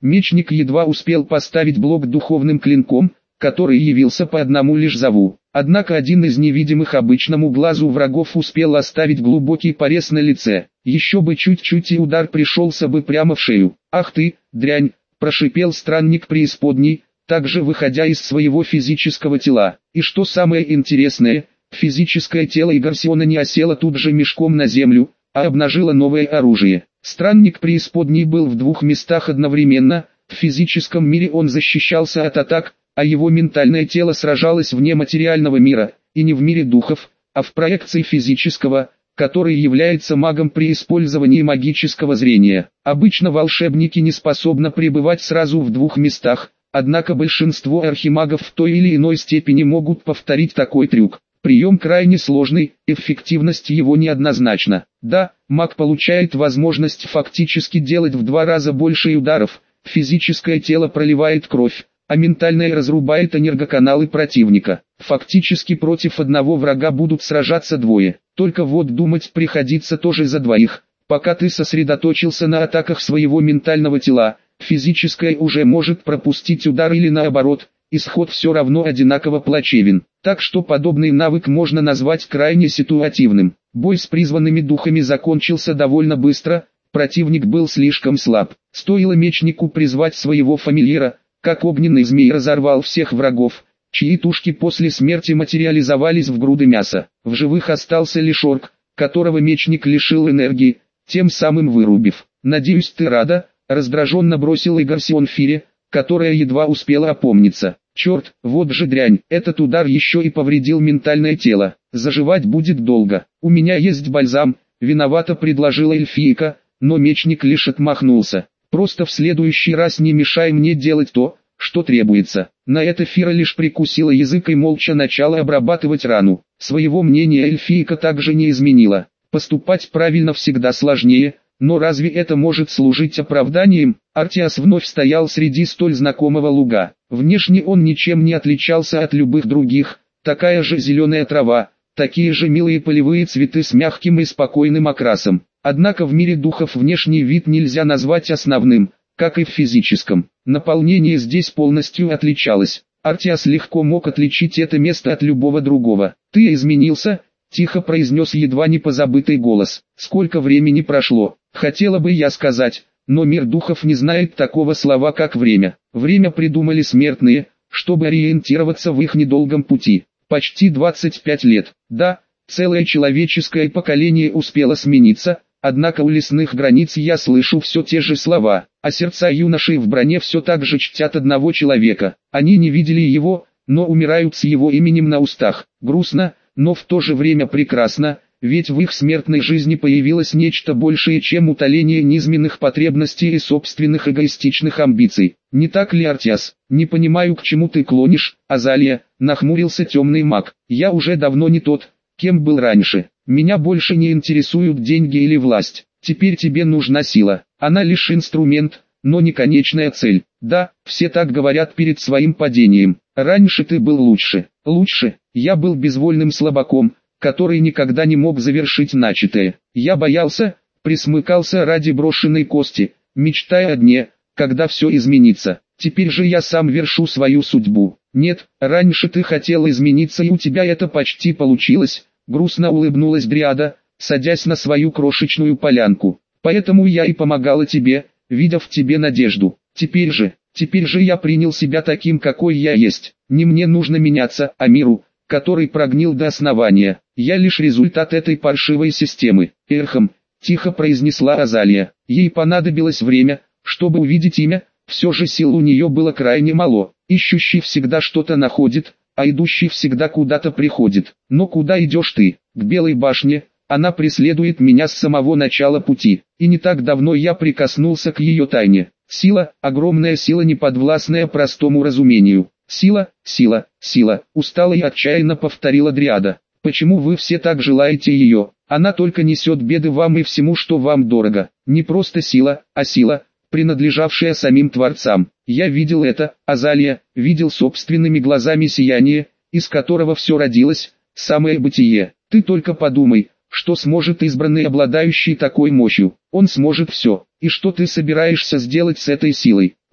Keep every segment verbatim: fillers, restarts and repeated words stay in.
Мечник едва успел поставить блок духовным клинком, который явился по одному лишь зову. Однако один из невидимых обычному глазу врагов успел оставить глубокий порез на лице. Еще бы чуть-чуть и удар пришелся бы прямо в шею. «Ах ты, дрянь!» – прошипел странник преисподней, также выходя из своего физического тела. И что самое интересное, физическое тело Игарсиона не осело тут же мешком на землю, а обнажило новое оружие. Странник преисподней был в двух местах одновременно, в физическом мире он защищался от атак, а его ментальное тело сражалось вне материального мира, и не в мире духов, а в проекции физического, который является магом при использовании магического зрения. Обычно волшебники не способны пребывать сразу в двух местах, однако большинство архимагов в той или иной степени могут повторить такой трюк. Прием крайне сложный, эффективность его неоднозначна. Да, маг получает возможность фактически делать в два раза больше ударов, физическое тело проливает кровь, а ментальное разрубает энергоканалы противника. Фактически против одного врага будут сражаться двое. Только вот думать приходится тоже за двоих. Пока ты сосредоточился на атаках своего ментального тела, физическое уже может пропустить удар или наоборот, исход все равно одинаково плачевен. Так что подобный навык можно назвать крайне ситуативным. Бой с призванными духами закончился довольно быстро, противник был слишком слаб. Стоило мечнику призвать своего фамильяра, как огненный змей разорвал всех врагов, чьи тушки после смерти материализовались в груды мяса. В живых остался лишь орк, которого мечник лишил энергии, тем самым вырубив. «Надеюсь, ты рада?» – раздраженно бросил Игарсион Фире, которая едва успела опомниться. «Черт, вот же дрянь, этот удар еще и повредил ментальное тело, заживать будет долго. У меня есть бальзам», – виновато предложила эльфийка, но мечник лишь отмахнулся. «Просто в следующий раз не мешай мне делать то, что требуется». На это Фира лишь прикусила язык и молча начала обрабатывать рану. Своего мнения эльфийка также не изменила. Поступать правильно всегда сложнее, но разве это может служить оправданием? Артиас вновь стоял среди столь знакомого луга. Внешне он ничем не отличался от любых других, такая же зеленая трава, такие же милые полевые цветы с мягким и спокойным окрасом. Однако в мире духов внешний вид нельзя назвать основным, как и в физическом. Наполнение здесь полностью отличалось. Артиас легко мог отличить это место от любого другого. «Ты изменился?» – тихо произнес едва не позабытый голос. «Сколько времени прошло?» Хотела бы я сказать, но мир духов не знает такого слова, как время. Время придумали смертные, чтобы ориентироваться в их недолгом пути. Почти двадцать пять лет. Да, целое человеческое поколение успело смениться, однако у лесных границ я слышу все те же слова, а сердца юношей в броне все так же чтят одного человека. Они не видели его, но умирают с его именем на устах. Грустно, но в то же время прекрасно, ведь в их смертной жизни появилось нечто большее, чем утоление низменных потребностей и собственных эгоистичных амбиций. Не так ли, Артиас? Не понимаю, к чему ты клонишь, Азалия, нахмурился темный маг. Я уже давно не тот, кем был раньше. Меня больше не интересуют деньги или власть. Теперь тебе нужна сила. Она лишь инструмент, но не конечная цель. Да, все так говорят перед своим падением. Раньше ты был лучше. Лучше. Я был безвольным слабаком, который никогда не мог завершить начатое. Я боялся, присмыкался ради брошенной кости, мечтая о дне, когда все изменится. Теперь же я сам вершу свою судьбу. Нет, раньше ты хотел измениться, и у тебя это почти получилось. Грустно улыбнулась Дриада, садясь на свою крошечную полянку. Поэтому я и помогала тебе, видя в тебе надежду. Теперь же, теперь же я принял себя таким, какой я есть. Не мне нужно меняться, а миру, который прогнил до основания. Я лишь результат этой паршивой системы. Эрхом, тихо произнесла Азалия. Ей понадобилось время, чтобы увидеть имя, все же сил у нее было крайне мало. Ищущий всегда что-то находит, а идущий всегда куда-то приходит. Но куда идешь ты? К Белой башне. Она преследует меня с самого начала пути. И не так давно я прикоснулся к ее тайне. Сила, огромная сила, неподвластная простому разумению. Сила, сила, сила, устало и отчаянно повторила Дриада. Почему вы все так желаете ее? Она только несет беды вам и всему, что вам дорого. Не просто сила, а сила, принадлежавшая самим Творцам. Я видел это, Азалия, видел собственными глазами сияние, из которого все родилось, самое бытие. Ты только подумай, что сможет избранный, обладающий такой мощью. Он сможет все. И что ты собираешься сделать с этой силой?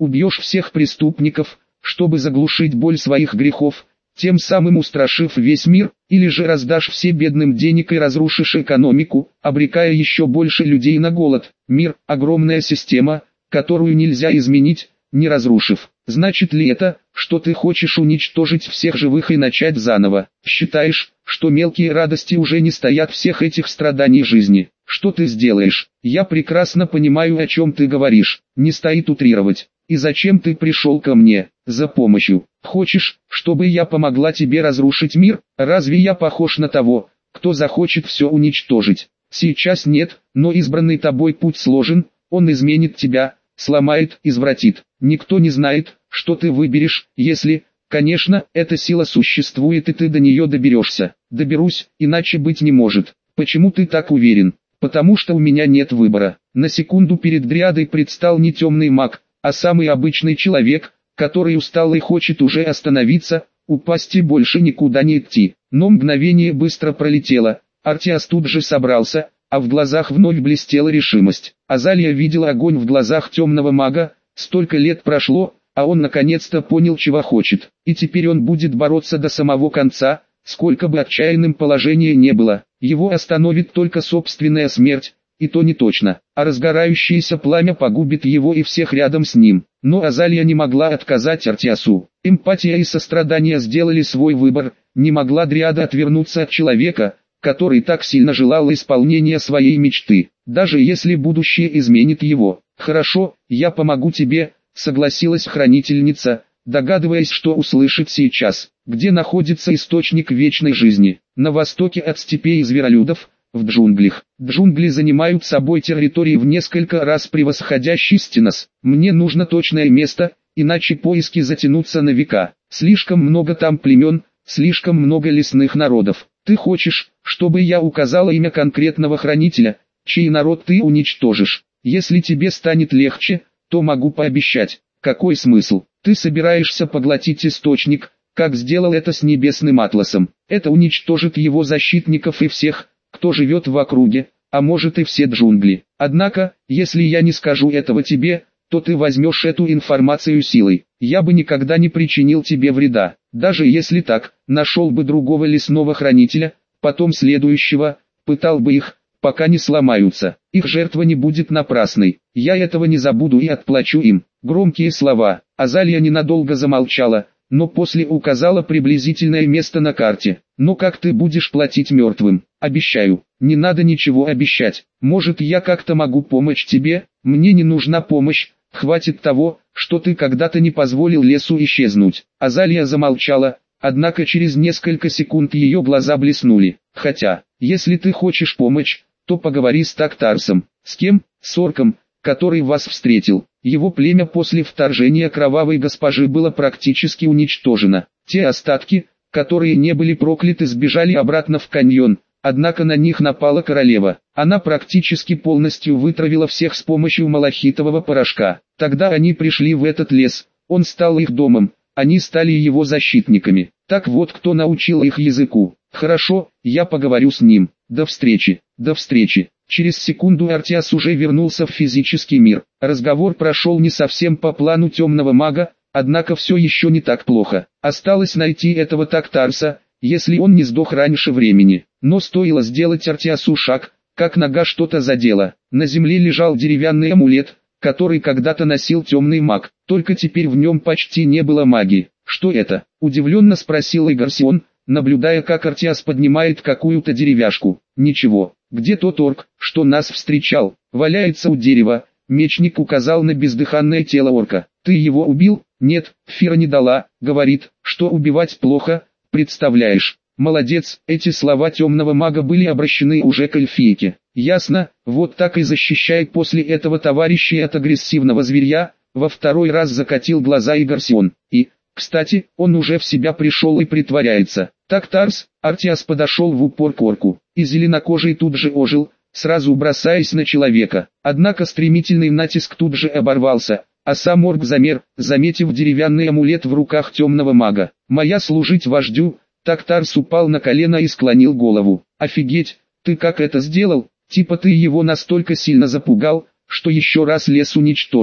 убьешь всех преступников, чтобы заглушить боль своих грехов, тем самым устрашив весь мир, или же раздашь все бедным денег и разрушишь экономику, обрекая еще больше людей на голод. Мир – огромная система, которую нельзя изменить, не разрушив. Значит ли это, что ты хочешь уничтожить всех живых и начать заново? Считаешь, что мелкие радости уже не стоят всех этих страданий жизни? Что ты сделаешь? Я прекрасно понимаю, о чем ты говоришь, не стоит утрировать. И зачем ты пришел ко мне? За помощью. Хочешь, чтобы я помогла тебе разрушить мир? Разве я похож на того, кто захочет все уничтожить? Сейчас нет, но избранный тобой путь сложен, он изменит тебя, сломает, извратит. Никто не знает, что ты выберешь, если, конечно, эта сила существует и ты до нее доберешься. Доберусь, иначе быть не может. Почему ты так уверен? Потому что у меня нет выбора. На секунду перед Дриадой предстал не темный маг, а самый обычный человек, который устал и хочет уже остановиться, упасть и больше никуда не идти. Но мгновение быстро пролетело, Артиас тут же собрался, а в глазах вновь блестела решимость. Азалия видела огонь в глазах темного мага, столько лет прошло, а он наконец-то понял, чего хочет. И теперь он будет бороться до самого конца, сколько бы отчаянным положение не было. Его остановит только собственная смерть, и то не точно, а разгорающееся пламя погубит его и всех рядом с ним. Но Азалия не могла отказать Артиасу. Эмпатия и сострадание сделали свой выбор, не могла Дриада отвернуться от человека, который так сильно желал исполнения своей мечты, даже если будущее изменит его. «Хорошо, я помогу тебе», — согласилась хранительница, догадываясь, что услышит сейчас. «Где находится источник вечной жизни?» «На востоке от степей и зверолюдов, в джунглях. Джунгли занимают собой территории в несколько раз превосходящий Стенос. Мне нужно точное место, иначе поиски затянутся на века. Слишком много там племен, слишком много лесных народов. Ты хочешь, чтобы я указала имя конкретного хранителя, чей народ ты уничтожишь? Если тебе станет легче, то могу пообещать. Какой смысл? Ты собираешься поглотить источник, как сделал это с Небесным Атласом. Это уничтожит его защитников и всех, кто живет в округе, а может и все джунгли. Однако, если я не скажу этого тебе, то ты возьмешь эту информацию силой. Я бы никогда не причинил тебе вреда. Даже если так, нашел бы другого лесного хранителя, потом следующего, пытал бы их, пока не сломаются. Их жертва не будет напрасной. Я этого не забуду и отплачу им». Громкие слова. Азалия ненадолго замолчала, но после указала приблизительное место на карте. «Но как ты будешь платить мертвым?» «Обещаю». «Не надо ничего обещать. Может, я как-то могу помочь тебе?» «Мне не нужна помощь, хватит того, что ты когда-то не позволил лесу исчезнуть». Азалия замолчала, однако через несколько секунд ее глаза блеснули. «Хотя, если ты хочешь помочь, то поговори с Тактарсом». «С кем?» «С орком, который вас встретил. Его племя после вторжения кровавой госпожи было практически уничтожено. Те остатки, которые не были прокляты, сбежали обратно в каньон, однако на них напала королева. Она практически полностью вытравила всех с помощью малахитового порошка. Тогда они пришли в этот лес, он стал их домом, они стали его защитниками. Так вот, кто научил их языку. Хорошо, я поговорю с ним. До встречи, до встречи». Через секунду Артиас уже вернулся в физический мир. Разговор прошел не совсем по плану темного мага, однако все еще не так плохо. Осталось найти этого Тактарса, если он не сдох раньше времени. Но стоило сделать Артиасу шаг, как нога что-то задела. На земле лежал деревянный амулет, который когда-то носил темный маг, только теперь в нем почти не было магии. «Что это?» – удивленно спросил Игарсион, наблюдая, как Артиас поднимает какую-то деревяшку. «Ничего. Где тот орк, что нас встречал? Валяется у дерева». Мечник указал на бездыханное тело орка. «Ты его убил?» «Нет, Фира не дала, говорит, что убивать плохо, представляешь». «Молодец». Эти слова темного мага были обращены уже к эльфийке. «Ясно, вот так и защищай после этого товарищей от агрессивного зверя», во второй раз закатил глаза Игарсион. «И, кстати, он уже в себя пришел и притворяется». «Тактарс», Артиас подошел в упор к орку, и зеленокожий тут же ожил, сразу бросаясь на человека. Однако стремительный натиск тут же оборвался, а сам орк замер, заметив деревянный амулет в руках темного мага. «Моя служить вождю». Тактарс упал на колено и склонил голову. «Офигеть, ты как это сделал? Типа ты его настолько сильно запугал, что еще раз лес уничтожишь».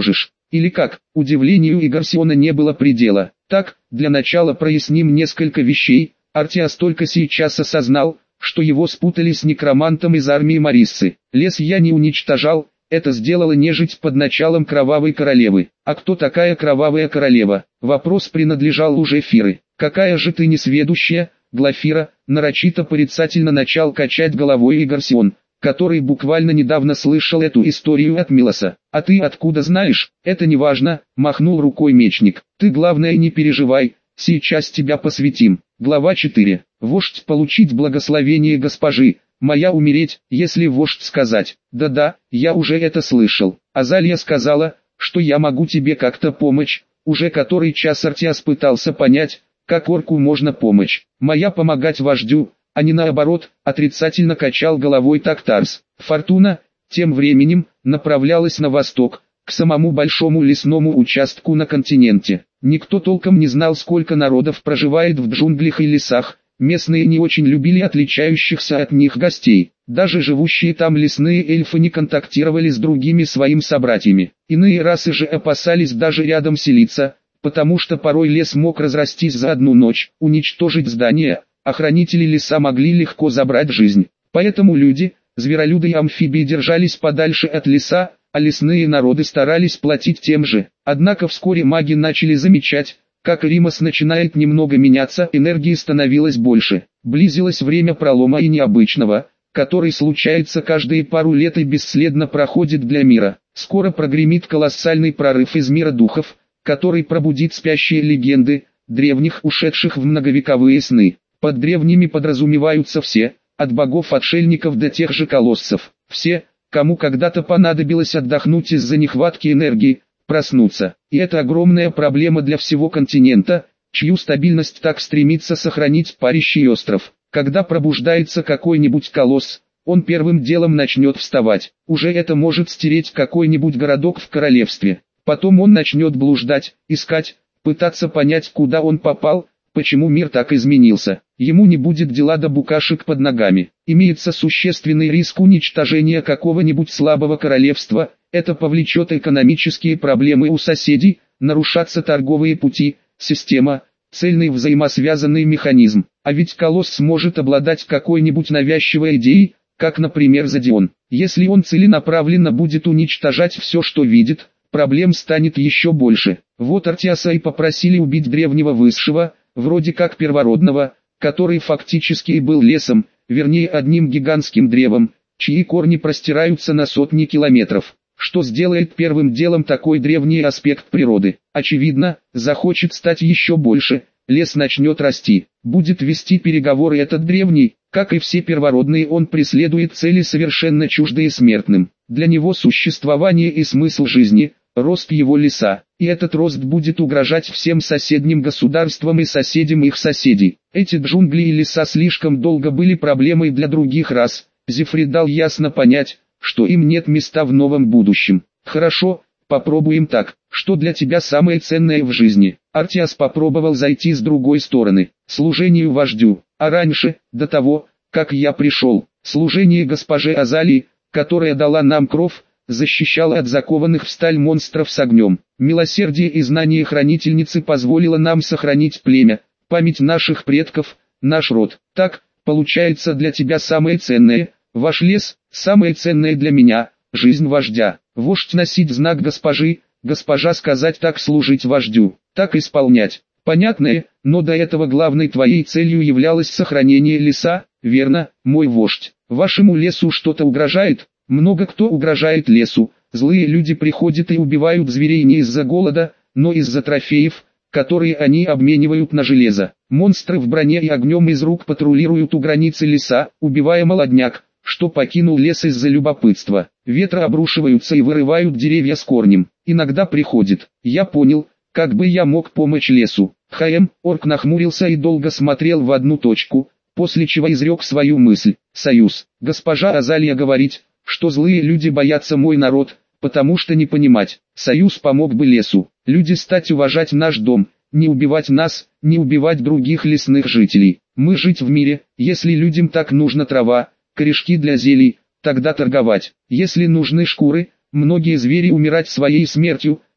Или как? Удивлению Игарсиона не было предела. Так, для начала проясним несколько вещей. Артиас только сейчас осознал, что его спутали с некромантом из армии Мариссы. Лес я не уничтожал, это сделала нежить под началом Кровавой Королевы. А кто такая Кровавая Королева? Вопрос принадлежал уже Фиры. Какая же ты несведущая, Глафира, нарочито порицательно начал качать головой Игарсион, который буквально недавно слышал эту историю от Милоса. А ты откуда знаешь? Это не важно, махнул рукой мечник. Ты главное не переживай, сейчас тебя посвятим. Глава четыре. Вождь получить благословение госпожи, моя умереть, если вождь сказать. Да-да, я уже это слышал. Азалия сказала, что я могу тебе как-то помочь. Уже который час Артиас пытался понять, как орку можно помочь. Моя помогать вождю, а не наоборот, отрицательно качал головой Тактарс. Фортуна, тем временем, направлялась на восток, к самому большому лесному участку на континенте. Никто толком не знал, сколько народов проживает в джунглях и лесах, местные не очень любили отличающихся от них гостей. Даже живущие там лесные эльфы не контактировали с другими своими собратьями. Иные расы же опасались даже рядом селиться, потому что порой лес мог разрастись за одну ночь, уничтожить здания, а хранители леса могли легко забрать жизнь. Поэтому люди, зверолюды и амфибии держались подальше от леса, а лесные народы старались платить тем же. Однако вскоре маги начали замечать, как Римас начинает немного меняться, энергии становилось больше. Близилось время пролома и необычного, который случается каждые пару лет и бесследно проходит для мира. Скоро прогремит колоссальный прорыв из мира духов, который пробудит спящие легенды, древних, ушедших в многовековые сны. Под древними подразумеваются все, от богов-отшельников до тех же колоссов. Все, кому когда-то понадобилось отдохнуть из-за нехватки энергии, проснуться. И это огромная проблема для всего континента, чью стабильность так стремится сохранить парящий остров. Когда пробуждается какой-нибудь колосс, он первым делом начнет вставать. Уже это может стереть какой-нибудь городок в королевстве. Потом он начнет блуждать, искать, пытаться понять, куда он попал, почему мир так изменился. Ему не будет дела до букашек под ногами. Имеется существенный риск уничтожения какого-нибудь слабого королевства. Это повлечет экономические проблемы у соседей, нарушатся торговые пути, система, цельный взаимосвязанный механизм. А ведь колосс может обладать какой-нибудь навязчивой идеей, как, например, Зодион. Если он целенаправленно будет уничтожать все, что видит, проблем станет еще больше. Вот Артиаса и попросили убить древнего высшего, вроде как первородного, который фактически и был лесом, вернее одним гигантским древом, чьи корни простираются на сотни километров. Что сделает первым делом такой древний аспект природы? Очевидно, захочет стать еще больше, лес начнет расти. Будет вести переговоры этот древний, как и все первородные, он преследует цели совершенно чуждые смертным. Для него существование и смысл жизни – рост его леса, и этот рост будет угрожать всем соседним государствам и соседям их соседей. Эти джунгли и леса слишком долго были проблемой для других рас. Зефрид дал ясно понять, что им нет места в новом будущем. Хорошо, попробуем так. Что для тебя самое ценное в жизни? Артиас попробовал зайти с другой стороны. Служению вождю. А раньше, до того, как я пришел, служение госпоже Азалии, которая дала нам кров, защищала от закованных в сталь монстров с огнем. Милосердие и знание хранительницы позволило нам сохранить племя, память наших предков, наш род. Так, получается, для тебя самое ценное, ваш лес, самое ценное для меня, жизнь вождя. Вождь носить знак госпожи, госпожа сказать так служить вождю, так исполнять. Понятное, но до этого главной твоей целью являлось сохранение леса, верно, мой вождь. Вашему лесу что-то угрожает? Много кто угрожает лесу. Злые люди приходят и убивают зверей не из-за голода, но из-за трофеев, которые они обменивают на железо. Монстры в броне и огнем из рук патрулируют у границы леса, убивая молодняк, что покинул лес из-за любопытства. Ветры обрушиваются и вырывают деревья с корнем. Иногда приходит. Я понял, как бы я мог помочь лесу. Хаэм, орк нахмурился и долго смотрел в одну точку, после чего изрек свою мысль. Союз. Госпожа Азалия говорит, что злые люди боятся мой народ, потому что не понимать. Союз помог бы лесу. Люди стать уважать наш дом, не убивать нас, не убивать других лесных жителей. Мы жить в мире, если людям так нужна трава, корешки для зелий, тогда торговать. Если нужны шкуры, многие звери умирать своей смертью,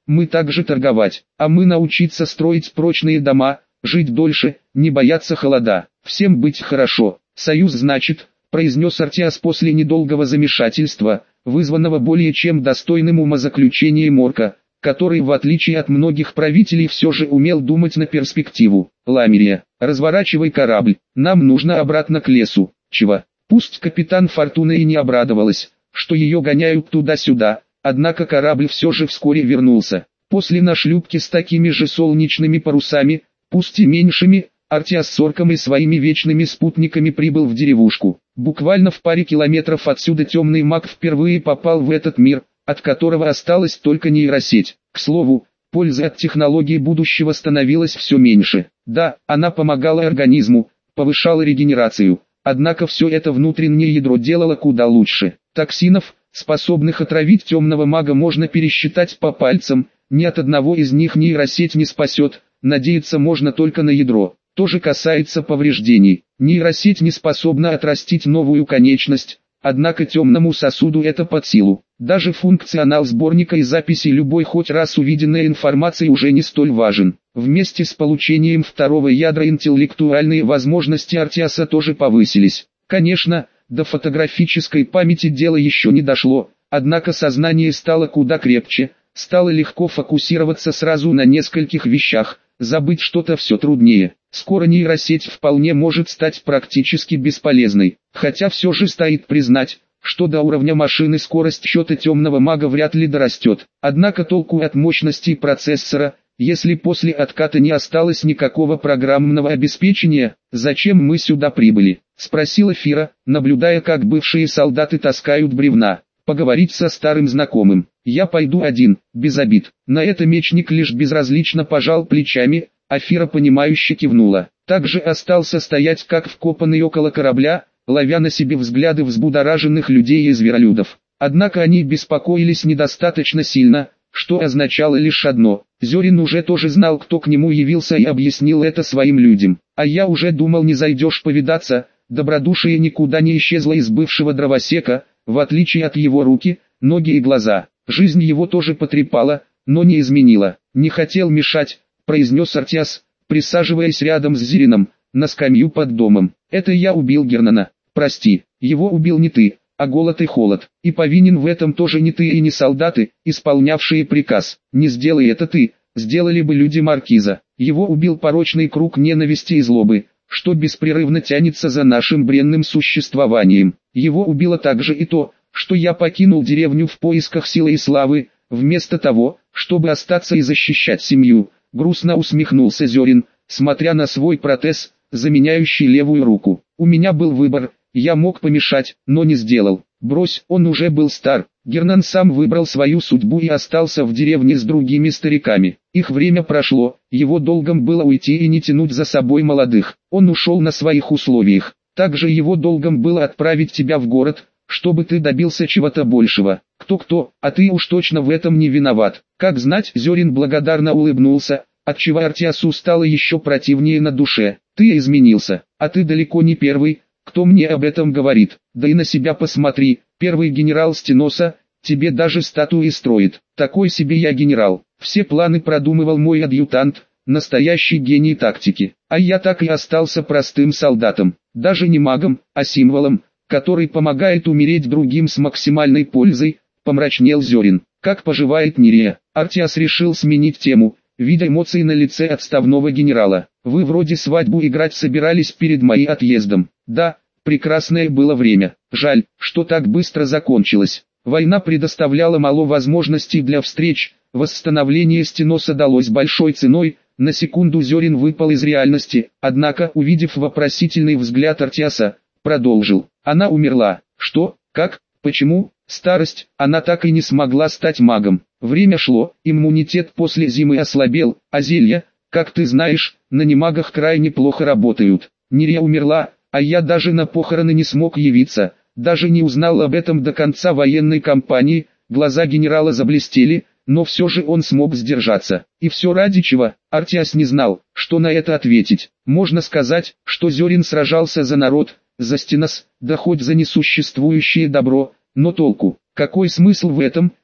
мы также торговать, а мы научиться строить прочные дома, жить дольше, не бояться холода, всем быть хорошо. Союз значит, произнес Артиас после недолгого замешательства, вызванного более чем достойным умозаключением орка, который в отличие от многих правителей все же умел думать на перспективу. Ламерия, разворачивай корабль, нам нужно обратно к лесу. Чего? Пусть капитан Фортуна и не обрадовалась, что ее гоняют туда-сюда, однако корабль все же вскоре вернулся. После на шлюпке с такими же солнечными парусами, пусть и меньшими, Артиас с орком и своими вечными спутниками прибыл в деревушку. Буквально в паре километров отсюда темный маг впервые попал в этот мир, от которого осталась только нейросеть. К слову, пользы от технологии будущего становилось все меньше. Да, она помогала организму, повышала регенерацию, однако все это внутреннее ядро делало куда лучше. Токсинов, способных отравить темного мага, можно пересчитать по пальцам, ни от одного из них нейросеть не спасет, надеяться можно только на ядро. То же касается повреждений. Нейросеть не способна отрастить новую конечность, однако темному сосуду это под силу. Даже функционал сборника и записи любой хоть раз увиденной информации уже не столь важен. Вместе с получением второго ядра интеллектуальные возможности Артиаса тоже повысились. Конечно, до фотографической памяти дело еще не дошло, однако сознание стало куда крепче, стало легко фокусироваться сразу на нескольких вещах, забыть что-то все труднее. Скоро нейросеть вполне может стать практически бесполезной, хотя все же стоит признать, что до уровня машины скорость счета темного мага вряд ли дорастет. Однако толку от мощности процессора, если после отката не осталось никакого программного обеспечения, зачем мы сюда прибыли? Спросила Фира, наблюдая, как бывшие солдаты таскают бревна. Поговорить со старым знакомым. Я пойду один, без обид. На это мечник лишь безразлично пожал плечами, а Фира понимающе кивнула. Также остался стоять как вкопанный около корабля, ловя на себе взгляды взбудораженных людей и зверолюдов. Однако они беспокоились недостаточно сильно, что означало лишь одно. Зёрин уже тоже знал, кто к нему явился, и объяснил это своим людям. А я уже думал, не зайдешь повидаться. Добродушие никуда не исчезло из бывшего дровосека, в отличие от его руки, ноги и глаза. Жизнь его тоже потрепала, но не изменила. «Не хотел мешать», — произнес Артиас, присаживаясь рядом с Зирином, на скамью под домом. «Это я убил Гернана. Прости, его убил не ты, а голод и холод. И повинен в этом тоже не ты и не солдаты, исполнявшие приказ. Не сделай это ты, сделали бы люди Маркиза. Его убил порочный круг ненависти и злобы, что беспрерывно тянется за нашим бренным существованием. Его убило также и то, что я покинул деревню в поисках силы и славы, вместо того, чтобы остаться и защищать семью». Грустно усмехнулся Зёрин, смотря на свой протез, заменяющий левую руку. «У меня был выбор, я мог помешать, но не сделал. Брось, он уже был стар. Гернан сам выбрал свою судьбу и остался в деревне с другими стариками. Их время прошло, его долгом было уйти и не тянуть за собой молодых. Он ушел на своих условиях. Также его долгом было отправить тебя в город, чтобы ты добился чего-то большего. Кто-кто, а ты уж точно в этом не виноват». Как знать, Зёрин благодарно улыбнулся, отчего Артиасу стало еще противнее на душе. «Ты изменился, а ты далеко не первый, кто мне об этом говорит. Да и на себя посмотри, первый генерал Стеноса, тебе даже статуи строит. Такой себе я генерал. Все планы продумывал мой адъютант, настоящий гений тактики. А я так и остался простым солдатом, даже не магом, а символом, который помогает умереть другим с максимальной пользой», — помрачнел Зёрин. «Как поживает Нирия?» Артиас решил сменить тему, видя эмоции на лице отставного генерала. «Вы вроде свадьбу играть собирались перед моим отъездом». «Да, прекрасное было время. Жаль, что так быстро закончилось. Война предоставляла мало возможностей для встреч, восстановление Стеноса далось большой ценой». На секунду Зёрин выпал из реальности, однако, увидев вопросительный взгляд Артиаса, продолжил. «Она умерла. Что? Как? Почему?» «Старость, она так и не смогла стать магом. Время шло, иммунитет после зимы ослабел, а зелья, как ты знаешь, на немагах крайне плохо работают. Нирия умерла, а я даже на похороны не смог явиться, даже не узнал об этом до конца военной кампании». Глаза генерала заблестели, но все же он смог сдержаться. И все ради чего? Артиас не знал, что на это ответить. Можно сказать, что Зёрин сражался за народ, за Стенос, да хоть за несуществующее добро. Но толку? Какой смысл в этом,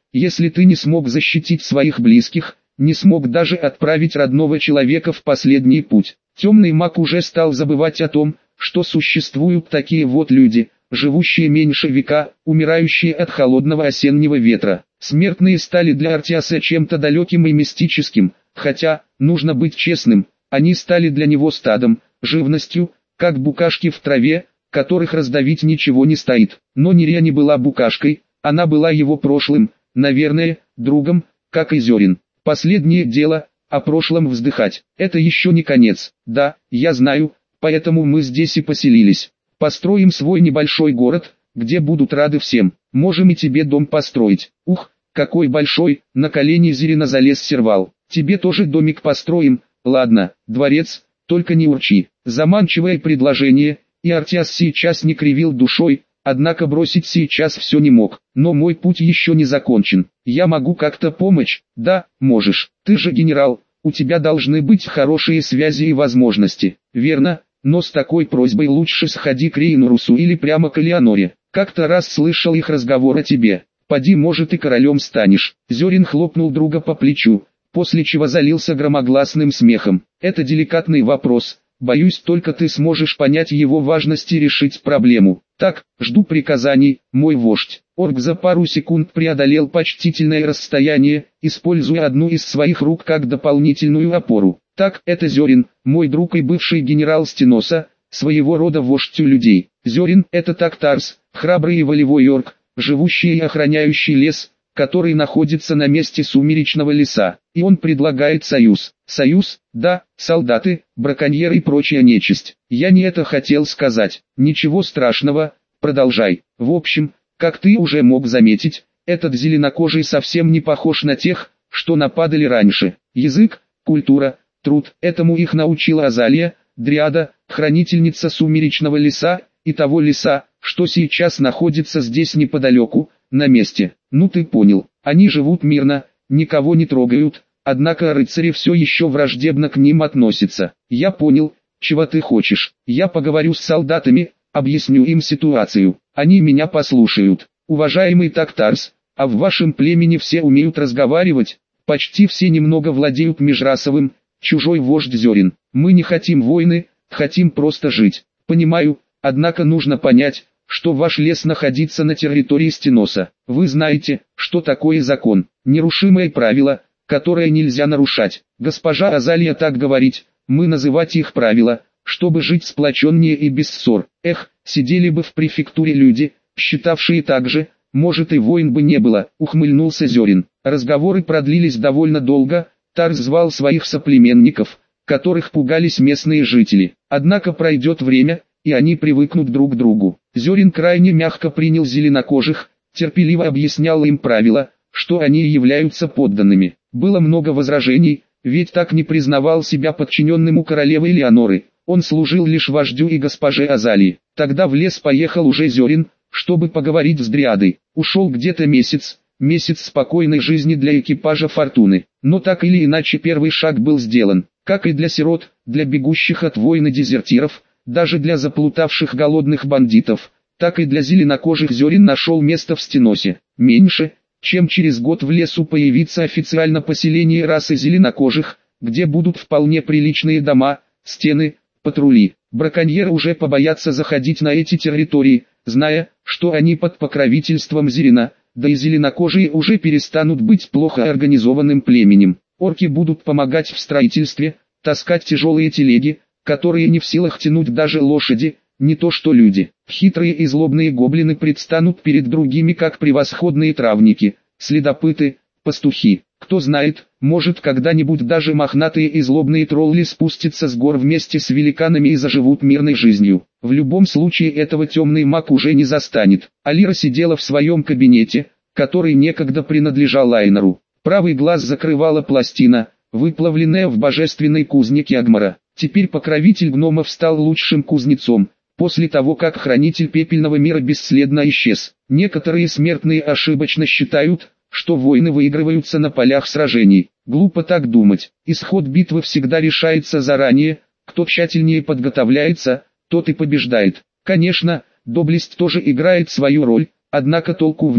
если ты не смог защитить своих близких, не смог даже отправить родного человека в последний путь. Темный маг уже стал забывать о том, что существуют такие вот люди, живущие меньше века, умирающие от холодного осеннего ветра. Смертные стали для Артиаса чем-то далеким и мистическим, хотя, нужно быть честным, они стали для него стадом, живностью, как букашки в траве, которых раздавить ничего не стоит. Но Нерия не была букашкой, она была его прошлым, наверное, другом, как и Зерин. Последнее дело, о прошлом вздыхать. Это еще не конец. Да, я знаю, поэтому мы здесь и поселились. Построим свой небольшой город, где будут рады всем. Можем и тебе дом построить. Ух, какой большой, на колени Зерина залез Сервал. Тебе тоже домик построим, ладно, дворец, только не урчи. Заманчивое предложение, и Артиас сейчас не кривил душой, однако бросить сейчас все не мог. Но мой путь еще не закончен. Я могу как-то помочь? Да, можешь. Ты же генерал, у тебя должны быть хорошие связи и возможности. Верно, но с такой просьбой лучше сходи к Рейнурусу или прямо к Элеоноре. Как-то раз слышал их разговор о тебе. Поди, может, и королем станешь. Зерин хлопнул друга по плечу, после чего залился громогласным смехом. Это деликатный вопрос. Боюсь, только ты сможешь понять его важность и решить проблему. Так, жду приказаний, мой вождь. Орк за пару секунд преодолел почтительное расстояние, используя одну из своих рук как дополнительную опору. Так, это Зерин, мой друг и бывший генерал Стеноса, своего рода вождь людей. Зерин — это Тактарс, храбрый и волевой орк, живущий и охраняющий лес, который находится на месте сумеречного леса. И он предлагает союз. Союз, да, солдаты, браконьеры и прочая нечисть. Я не это хотел сказать. Ничего страшного, продолжай. В общем, как ты уже мог заметить, этот зеленокожий совсем не похож на тех, что нападали раньше. Язык, культура, труд, этому их научила Азалия, дриада, хранительница сумеречного леса, и того леса, что сейчас находится здесь неподалеку, на месте. Ну ты понял, они живут мирно, никого не трогают, однако рыцари все еще враждебно к ним относятся. Я понял, чего ты хочешь. Я поговорю с солдатами, объясню им ситуацию. Они меня послушают. Уважаемый Тактарс, а в вашем племени все умеют разговаривать? Почти все немного владеют межрасовым, чужой вождь Зерин. Мы не хотим войны, хотим просто жить. Понимаю, однако нужно понять, что ваш лес находится на территории Стеноса. Вы знаете, что такое закон, нерушимое правило, которое нельзя нарушать. Госпожа Азалия так говорит, мы называть их правила, чтобы жить сплоченнее и без ссор. Эх, сидели бы в префектуре люди, считавшие так же, может и войн бы не было, ухмыльнулся Зерин. Разговоры продлились довольно долго, Тарс звал своих соплеменников, которых пугались местные жители. Однако пройдет время, и они привыкнут друг к другу. Зерин крайне мягко принял зеленокожих, терпеливо объяснял им правила, что они являются подданными. Было много возражений, ведь так не признавал себя подчиненным у королевы Элеоноры, он служил лишь вождю и госпоже Азалии. Тогда в лес поехал уже Зерин, чтобы поговорить с дриадой. Ушел где-то месяц, месяц спокойной жизни для экипажа Фортуны. Но так или иначе первый шаг был сделан, как и для сирот, для бегущих от войны дезертиров, даже для заплутавших голодных бандитов, так и для зеленокожих Зерин нашел место в Стеносе. Меньше, чем через год в лесу появится официально поселение расы зеленокожих, где будут вполне приличные дома, стены, патрули. Браконьеры уже побоятся заходить на эти территории, зная, что они под покровительством Зерина, да и зеленокожие уже перестанут быть плохо организованным племенем. Орки будут помогать в строительстве, таскать тяжелые телеги, которые не в силах тянуть даже лошади, не то что люди. Хитрые и злобные гоблины предстанут перед другими как превосходные травники, следопыты, пастухи. Кто знает, может когда-нибудь даже мохнатые и злобные тролли спустятся с гор вместе с великанами и заживут мирной жизнью. В любом случае этого темный маг уже не застанет. Алира сидела в своем кабинете, который некогда принадлежал Айнору. Правый глаз закрывала пластина, выплавленная в божественной кузнике Агмара. Теперь покровитель гномов стал лучшим кузнецом, после того как хранитель пепельного мира бесследно исчез. Некоторые смертные ошибочно считают, что войны выигрываются на полях сражений. Глупо так думать. Исход битвы всегда решается заранее, кто тщательнее подготовляется, тот и побеждает. Конечно, доблесть тоже играет свою роль, однако толку в ней,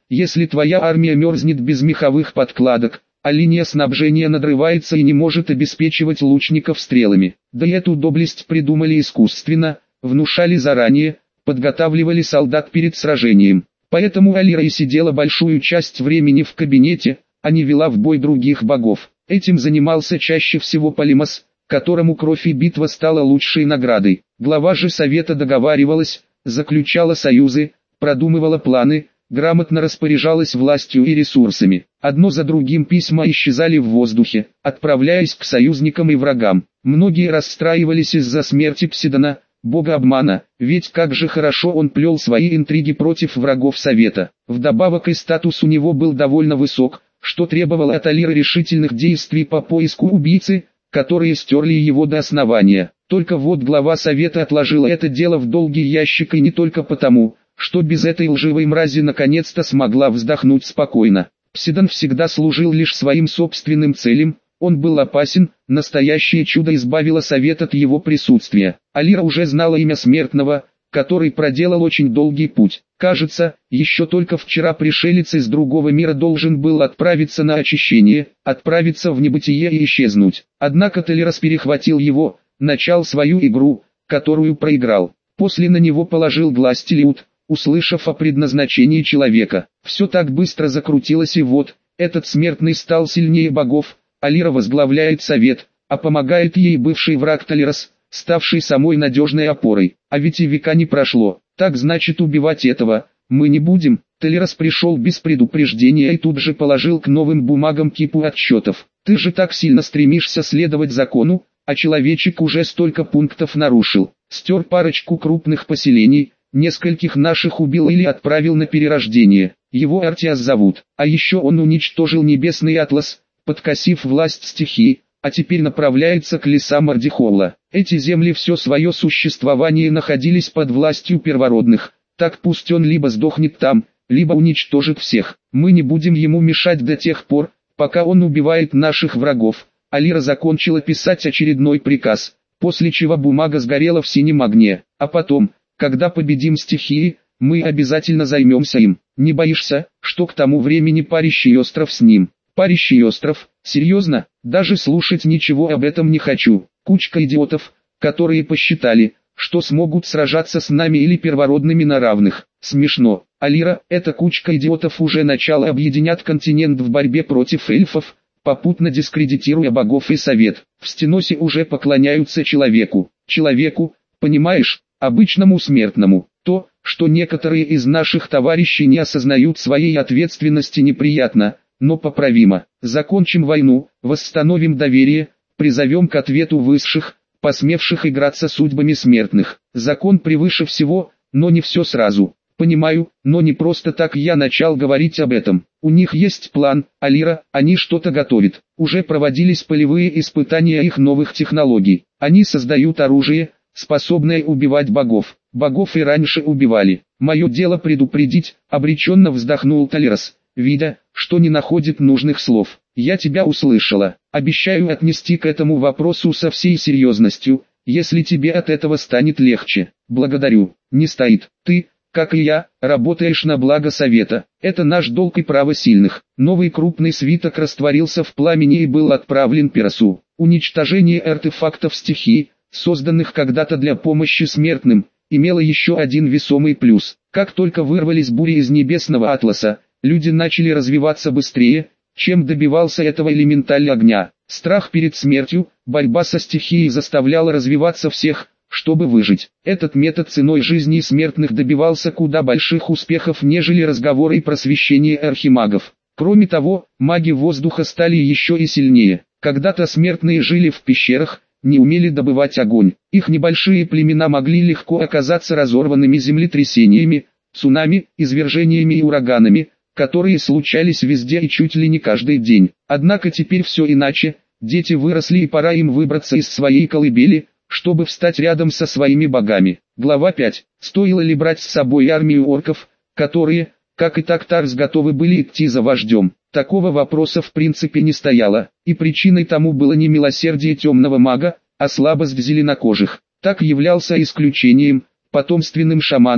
если твоя армия мерзнет без меховых подкладок, а линия снабжения надрывается и не может обеспечивать лучников стрелами. Да и эту доблесть придумали искусственно, внушали заранее, подготавливали солдат перед сражением. Поэтому Алира и сидела большую часть времени в кабинете, а не вела в бой других богов. Этим занимался чаще всего Полимос, которому кровь и битва стала лучшей наградой. Глава же совета договаривалась, заключала союзы, продумывала планы, грамотно распоряжалась властью и ресурсами. Одно за другим письма исчезали в воздухе, отправляясь к союзникам и врагам. Многие расстраивались из-за смерти Псидона, бога обмана, ведь как же хорошо он плел свои интриги против врагов совета. Вдобавок и статус у него был довольно высок, что требовало от Алиры решительных действий по поиску убийцы, которые стерли его до основания. Только вот глава совета отложила это дело в долгий ящик, и не только потому, что без этой лживой мрази наконец-то смогла вздохнуть спокойно. Псидон всегда служил лишь своим собственным целям, он был опасен, настоящее чудо избавило совет от его присутствия. Алира уже знала имя смертного, который проделал очень долгий путь. Кажется, еще только вчера пришелец из другого мира должен был отправиться на очищение, отправиться в небытие и исчезнуть. Однако Телерос перехватил его, начал свою игру, которую проиграл. После на него положил глаз Телиут, услышав о предназначении человека. Все так быстро закрутилось, и вот, этот смертный стал сильнее богов. Алира возглавляет совет, а помогает ей бывший враг Телерос, ставший самой надежной опорой. А ведь и века не прошло. Так значит, убивать этого мы не будем. Телерос пришел без предупреждения и тут же положил к новым бумагам кипу отчетов. Ты же так сильно стремишься следовать закону, а человечек уже столько пунктов нарушил. Стер парочку крупных поселений, нескольких наших убил или отправил на перерождение. Его Артиас зовут. А еще он уничтожил Небесный Атлас, подкосив власть стихии, а теперь направляется к лесам Ардихолла. Эти земли все свое существование находились под властью первородных, так пусть он либо сдохнет там, либо уничтожит всех. Мы не будем ему мешать до тех пор, пока он убивает наших врагов. Алира закончила писать очередной приказ, после чего бумага сгорела в синем огне. А потом, когда победим стихии, мы обязательно займемся им. Не боишься, что к тому времени Парящий остров с ним? Парящий остров? Серьезно? Даже слушать ничего об этом не хочу. Кучка идиотов, которые посчитали, что смогут сражаться с нами или первородными на равных. Смешно. Алира, эта кучка идиотов уже начала объединять континент в борьбе против эльфов, попутно дискредитируя богов и совет. В Стеносе уже поклоняются человеку. Человеку, понимаешь, обычному смертному. То, что некоторые из наших товарищей не осознают своей ответственности, неприятно, но поправимо. Закончим войну, восстановим доверие, призовем к ответу высших, посмевших играться судьбами смертных. Закон превыше всего, но не все сразу. Понимаю, но не просто так я начал говорить об этом. У них есть план, Алира, они что-то готовят. Уже проводились полевые испытания их новых технологий. Они создают оружие, способное убивать богов. Богов и раньше убивали. Мое дело предупредить, обреченно вздохнул Телерос, видя, что не находит нужных слов. Я тебя услышала. Обещаю отнести к этому вопросу со всей серьезностью, если тебе от этого станет легче. Благодарю. Не стоит. Ты, как и я, работаешь на благо совета. Это наш долг и право сильных. Новый крупный свиток растворился в пламени и был отправлен Перосу. Уничтожение артефактов стихии, созданных когда-то для помощи смертным, имело еще один весомый плюс. Как только вырвались бури из Небесного Атласа, люди начали развиваться быстрее, чем добивался этого элементаль огня. Страх перед смертью, борьба со стихией заставляла развиваться всех, чтобы выжить. Этот метод ценой жизни смертных добивался куда больших успехов, нежели разговоры и просвещение архимагов. Кроме того, маги воздуха стали еще и сильнее. Когда-то смертные жили в пещерах, не умели добывать огонь. Их небольшие племена могли легко оказаться разорванными землетрясениями, цунами, извержениями и ураганами, которые случались везде и чуть ли не каждый день. Однако теперь все иначе, дети выросли и пора им выбраться из своей колыбели, чтобы встать рядом со своими богами. Глава пять. Стоило ли брать с собой армию орков, которые, как и Тактарс, готовы были идти за вождем? Такого вопроса в принципе не стояло, и причиной тому было не милосердие темного мага, а слабость зеленокожих. Так являлся исключением, потомственным шаманом,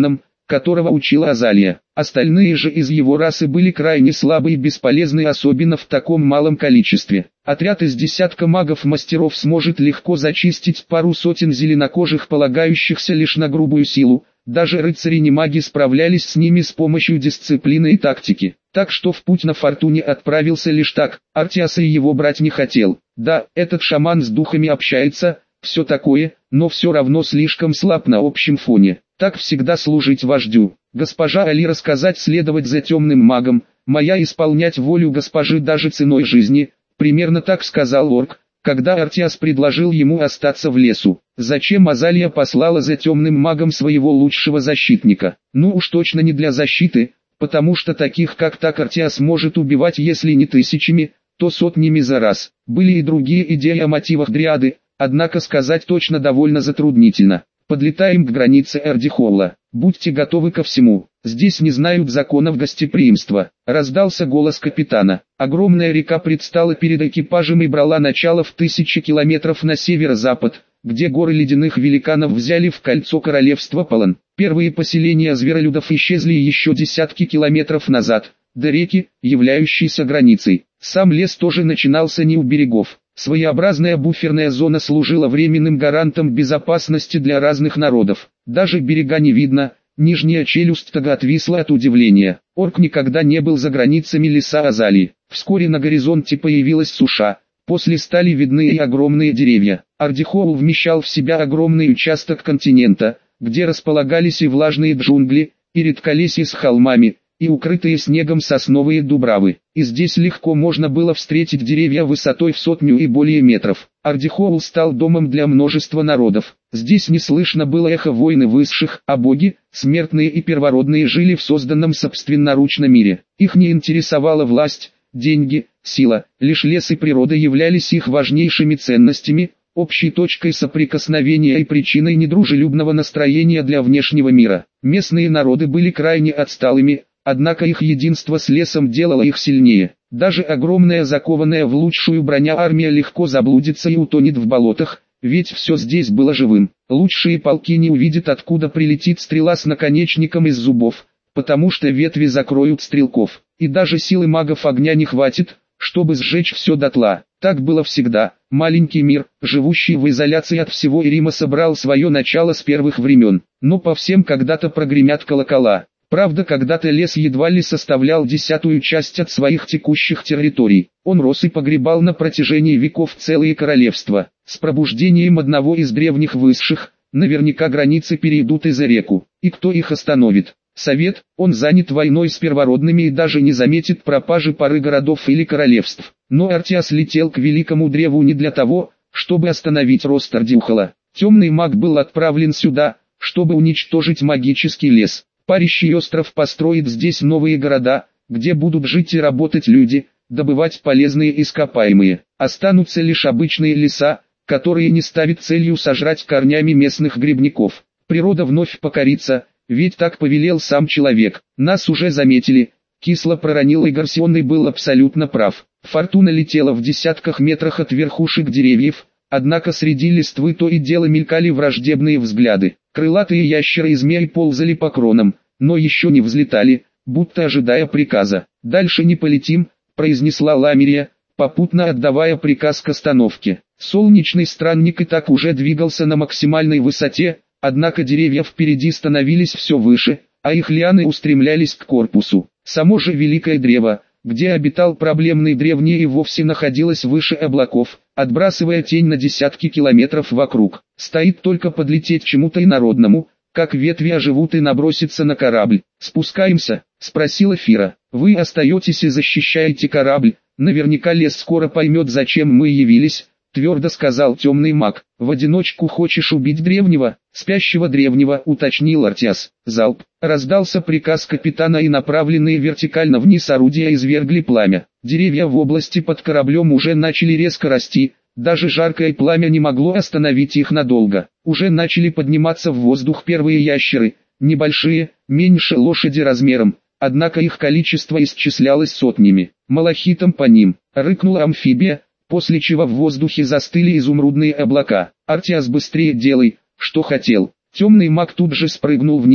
которого учила Азалия. Остальные же из его расы были крайне слабы и бесполезны, особенно в таком малом количестве. Отряд из десятка магов-мастеров сможет легко зачистить пару сотен зеленокожих, полагающихся лишь на грубую силу. Даже рыцари-немаги справлялись с ними с помощью дисциплины и тактики. Так что в путь на Фортуне отправился лишь так. Артиаса и его брать не хотел. Да, этот шаман с духами общается, все такое, но все равно слишком слаб на общем фоне. Так всегда служить вождю. Госпожа Али рассказать следовать за темным магом, моя исполнять волю госпожи даже ценой жизни, примерно так сказал орк, когда Артиас предложил ему остаться в лесу. Зачем Азалия послала за темным магом своего лучшего защитника? Ну уж точно не для защиты, потому что таких как так Артиас может убивать если не тысячами, то сотнями за раз. Были и другие идеи о мотивах дриады, однако сказать точно довольно затруднительно. Подлетаем к границе Эрдихолла. Будьте готовы ко всему. Здесь не знают законов гостеприимства. Раздался голос капитана. Огромная река предстала перед экипажем и брала начало в тысячи километров на северо-запад, где горы ледяных великанов взяли в кольцо королевства Полон. Первые поселения зверолюдов исчезли еще десятки километров назад, до реки, являющейся границей. Сам лес тоже начинался не у берегов. Своеобразная буферная зона служила временным гарантом безопасности для разных народов. Даже берега не видно, нижняя челюсть тага отвисла от удивления. Орк никогда не был за границами леса Азалии. Вскоре на горизонте появилась суша, после стали видны и огромные деревья. Ардихоул вмещал в себя огромный участок континента, где располагались и влажные джунгли, и редколесье с холмами, и укрытые снегом сосновые дубравы. И здесь легко можно было встретить деревья высотой в сотню и более метров. Ардихоул стал домом для множества народов. Здесь не слышно было эхо войны высших, а боги, смертные и первородные, жили в созданном собственноручно мире. Их не интересовала власть, деньги, сила, лишь лес и природа являлись их важнейшими ценностями, общей точкой соприкосновения и причиной недружелюбного настроения для внешнего мира. Местные народы были крайне отсталыми, однако их единство с лесом делало их сильнее. Даже огромная закованная в лучшую броня армия легко заблудится и утонет в болотах, ведь все здесь было живым. Лучшие полки не увидят, откуда прилетит стрела с наконечником из зубов, потому что ветви закроют стрелков. И даже силы магов огня не хватит, чтобы сжечь все дотла. Так было всегда. Маленький мир, живущий в изоляции от всего Ирима, собрал свое начало с первых времен. Но по всем когда-то прогремят колокола. Правда, когда-то лес едва ли составлял десятую часть от своих текущих территорий. Он рос и погребал на протяжении веков целые королевства. С пробуждением одного из древних высших, наверняка границы перейдут и за реку. И кто их остановит? Совет, он занят войной с первородными и даже не заметит пропажи пары городов или королевств. Но Артиас летел к великому древу не для того, чтобы остановить рост Ардихола. Темный маг был отправлен сюда, чтобы уничтожить магический лес. Парящий остров построит здесь новые города, где будут жить и работать люди, добывать полезные ископаемые. Останутся лишь обычные леса, которые не ставят целью сожрать корнями местных грибников. Природа вновь покорится, ведь так повелел сам человек. Нас уже заметили, кисло проронил Игорь. Сионный был абсолютно прав. Фортуна летела в десятках метрах от верхушек деревьев, однако среди листвы то и дело мелькали враждебные взгляды. Крылатые ящеры и змеи ползали по кронам, но еще не взлетали, будто ожидая приказа. «Дальше не полетим», — произнесла Ламирия, попутно отдавая приказ к остановке. Солнечный странник и так уже двигался на максимальной высоте, однако деревья впереди становились все выше, а их лианы устремлялись к корпусу. Само же великое древо, где обитал проблемный древний, и вовсе находилось выше облаков, отбрасывая тень на десятки километров вокруг. Стоит только подлететь к чему-то инородному, как ветви оживут и наброситься на корабль. «Спускаемся?» — спросила Фира. «Вы остаетесь и защищаете корабль, наверняка лес скоро поймет, зачем мы явились», — твердо сказал темный маг. «В одиночку хочешь убить древнего?» «Спящего древнего», — уточнил Артиас. Залп. Раздался приказ капитана, и направленные вертикально вниз орудия извергли пламя. Деревья в области под кораблем уже начали резко расти, даже жаркое пламя не могло остановить их надолго. Уже начали подниматься в воздух первые ящеры, небольшие, меньше лошади размером, однако их количество исчислялось сотнями. Малахитом по ним рыкнула амфибия, после чего в воздухе застыли изумрудные облака. «Артиас, быстрее делай, что хотел». Темный маг тут же спрыгнул вниз,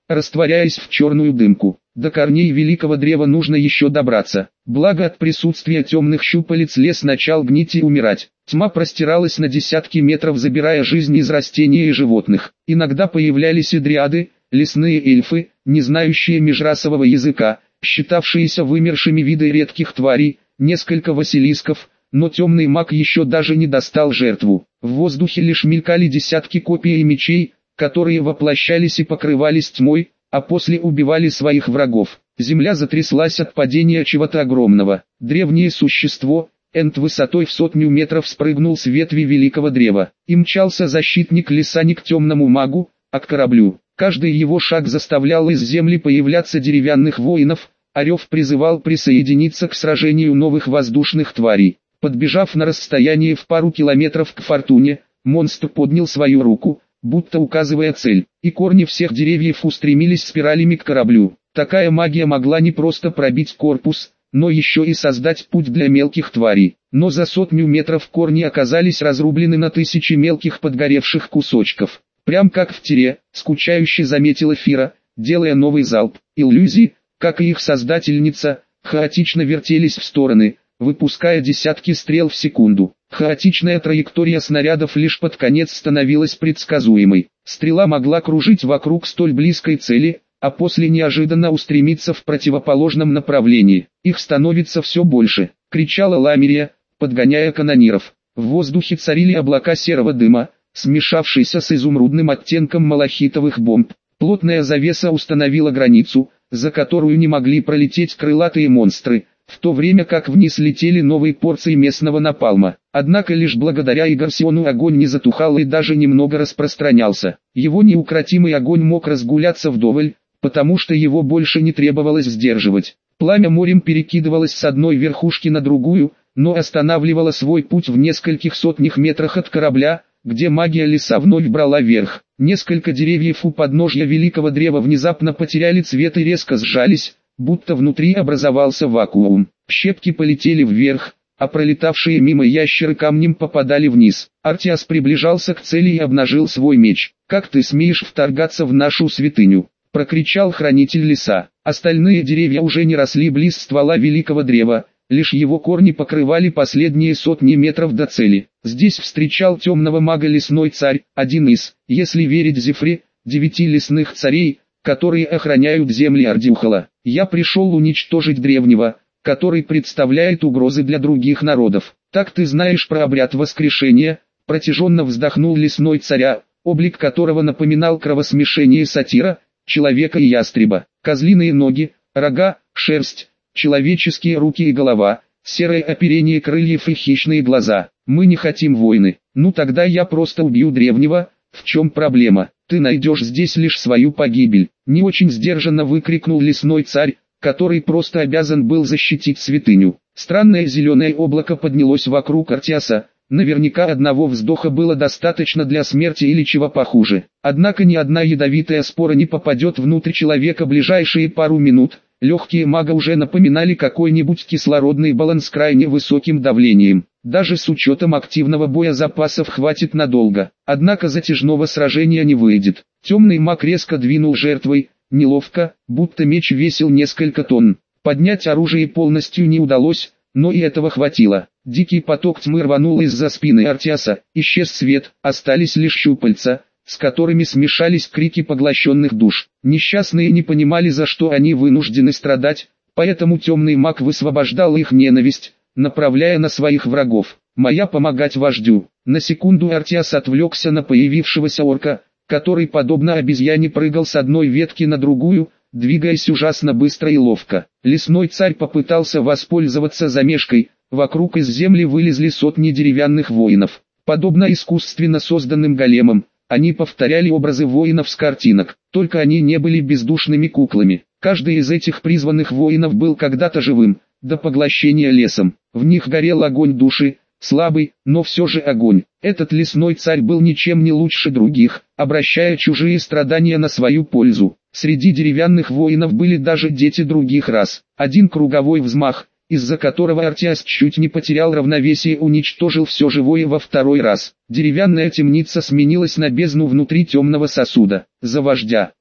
растворяясь в черную дымку. До корней великого древа нужно еще добраться. Благо от присутствия темных щупалец лес начал гнить и умирать. Тьма простиралась на десятки метров, забирая жизнь из растений и животных. Иногда появлялись и дриады, лесные эльфы, не знающие межрасового языка, считавшиеся вымершими виды редких тварей, несколько василисков, но темный маг еще даже не достал жертву. В воздухе лишь мелькали десятки копий и мечей, которые воплощались и покрывались тьмой, а после убивали своих врагов. Земля затряслась от падения чего-то огромного. Древнее существо, Энт высотой в сотню метров, спрыгнул с ветви великого древа. И мчался защитник леса не к темному магу, а к кораблю. Каждый его шаг заставлял из земли появляться деревянных воинов, а рев призывал присоединиться к сражению новых воздушных тварей. Подбежав на расстояние в пару километров к фортуне, монстр поднял свою руку, будто указывая цель, и корни всех деревьев устремились спиралями к кораблю. Такая магия могла не просто пробить корпус, но еще и создать путь для мелких тварей. Но за сотню метров корни оказались разрублены на тысячи мелких подгоревших кусочков. Прям как в тире, скучающе заметила Фира, делая новый залп. Иллюзии, как и их создательница, хаотично вертелись в стороны, выпуская десятки стрел в секунду. Хаотичная траектория снарядов лишь под конец становилась предсказуемой. Стрела могла кружить вокруг столь близкой цели, а после неожиданно устремиться в противоположном направлении. «Их становится все больше!» — кричала Ламирия, подгоняя канониров. В воздухе царили облака серого дыма, смешавшийся с изумрудным оттенком малахитовых бомб. Плотная завеса установила границу, за которую не могли пролететь крылатые монстры, в то время как вниз летели новые порции местного напалма. Однако лишь благодаря Игарсиону огонь не затухал и даже немного распространялся. Его неукротимый огонь мог разгуляться вдоволь, потому что его больше не требовалось сдерживать. Пламя морем перекидывалось с одной верхушки на другую, но останавливало свой путь в нескольких сотнях метрах от корабля, где магия леса вновь брала верх. Несколько деревьев у подножья великого древа внезапно потеряли цвет и резко сжались, будто внутри образовался вакуум. Щепки полетели вверх, а пролетавшие мимо ящеры камнем попадали вниз. Артиас приближался к цели и обнажил свой меч. «Как ты смеешь вторгаться в нашу святыню?» — прокричал хранитель леса. Остальные деревья уже не росли близ ствола великого древа, лишь его корни покрывали последние сотни метров до цели. Здесь встречал темного мага лесной царь, один из, если верить Зефре, девяти лесных царей, которые охраняют земли Ардюхала. «Я пришел уничтожить древнего, который представляет угрозы для других народов. Так ты знаешь про обряд воскрешения?» — протяженно вздохнул лесной царя, облик которого напоминал кровосмешение сатира, человека и ястреба. Козлиные ноги, рога, шерсть, человеческие руки и голова, серое оперение крыльев и хищные глаза. «Мы не хотим войны. Ну тогда я просто убью древнего. В чем проблема? Ты найдешь здесь лишь свою погибель», — не очень сдержанно выкрикнул лесной царь, который просто обязан был защитить святыню. Странное зеленое облако поднялось вокруг Артиаса. Наверняка одного вздоха было достаточно для смерти или чего похуже. Однако ни одна ядовитая спора не попадет внутрь человека ближайшие пару минут. Легкие мага уже напоминали какой-нибудь кислородный баллон с крайне высоким давлением. Даже с учетом активного боя запасов хватит надолго. Однако затяжного сражения не выйдет. Темный маг резко двинул жертвой, неловко, будто меч весил несколько тонн. Поднять оружие полностью не удалось, но и этого хватило. Дикий поток тьмы рванул из-за спины Артиаса, исчез свет, остались лишь щупальца, с которыми смешались крики поглощенных душ. Несчастные не понимали, за что они вынуждены страдать, поэтому темный маг высвобождал их ненависть, направляя на своих врагов. «Моя помогать вождю». На секунду Артиас отвлекся на появившегося орка, который подобно обезьяне прыгал с одной ветки на другую, двигаясь ужасно быстро и ловко. Лесной царь попытался воспользоваться замешкой, вокруг из земли вылезли сотни деревянных воинов. Подобно искусственно созданным големам, они повторяли образы воинов с картинок, только они не были бездушными куклами. Каждый из этих призванных воинов был когда-то живым, до поглощения лесом. В них горел огонь души, слабый, но все же огонь. Этот лесной царь был ничем не лучше других, обращая чужие страдания на свою пользу. Среди деревянных воинов были даже дети других рас. Один круговой взмах, из-за которого Артиас чуть не потерял равновесие, уничтожил все живое во второй раз. Деревянная темница сменилась на бездну внутри темного сосуда. «За вождя!»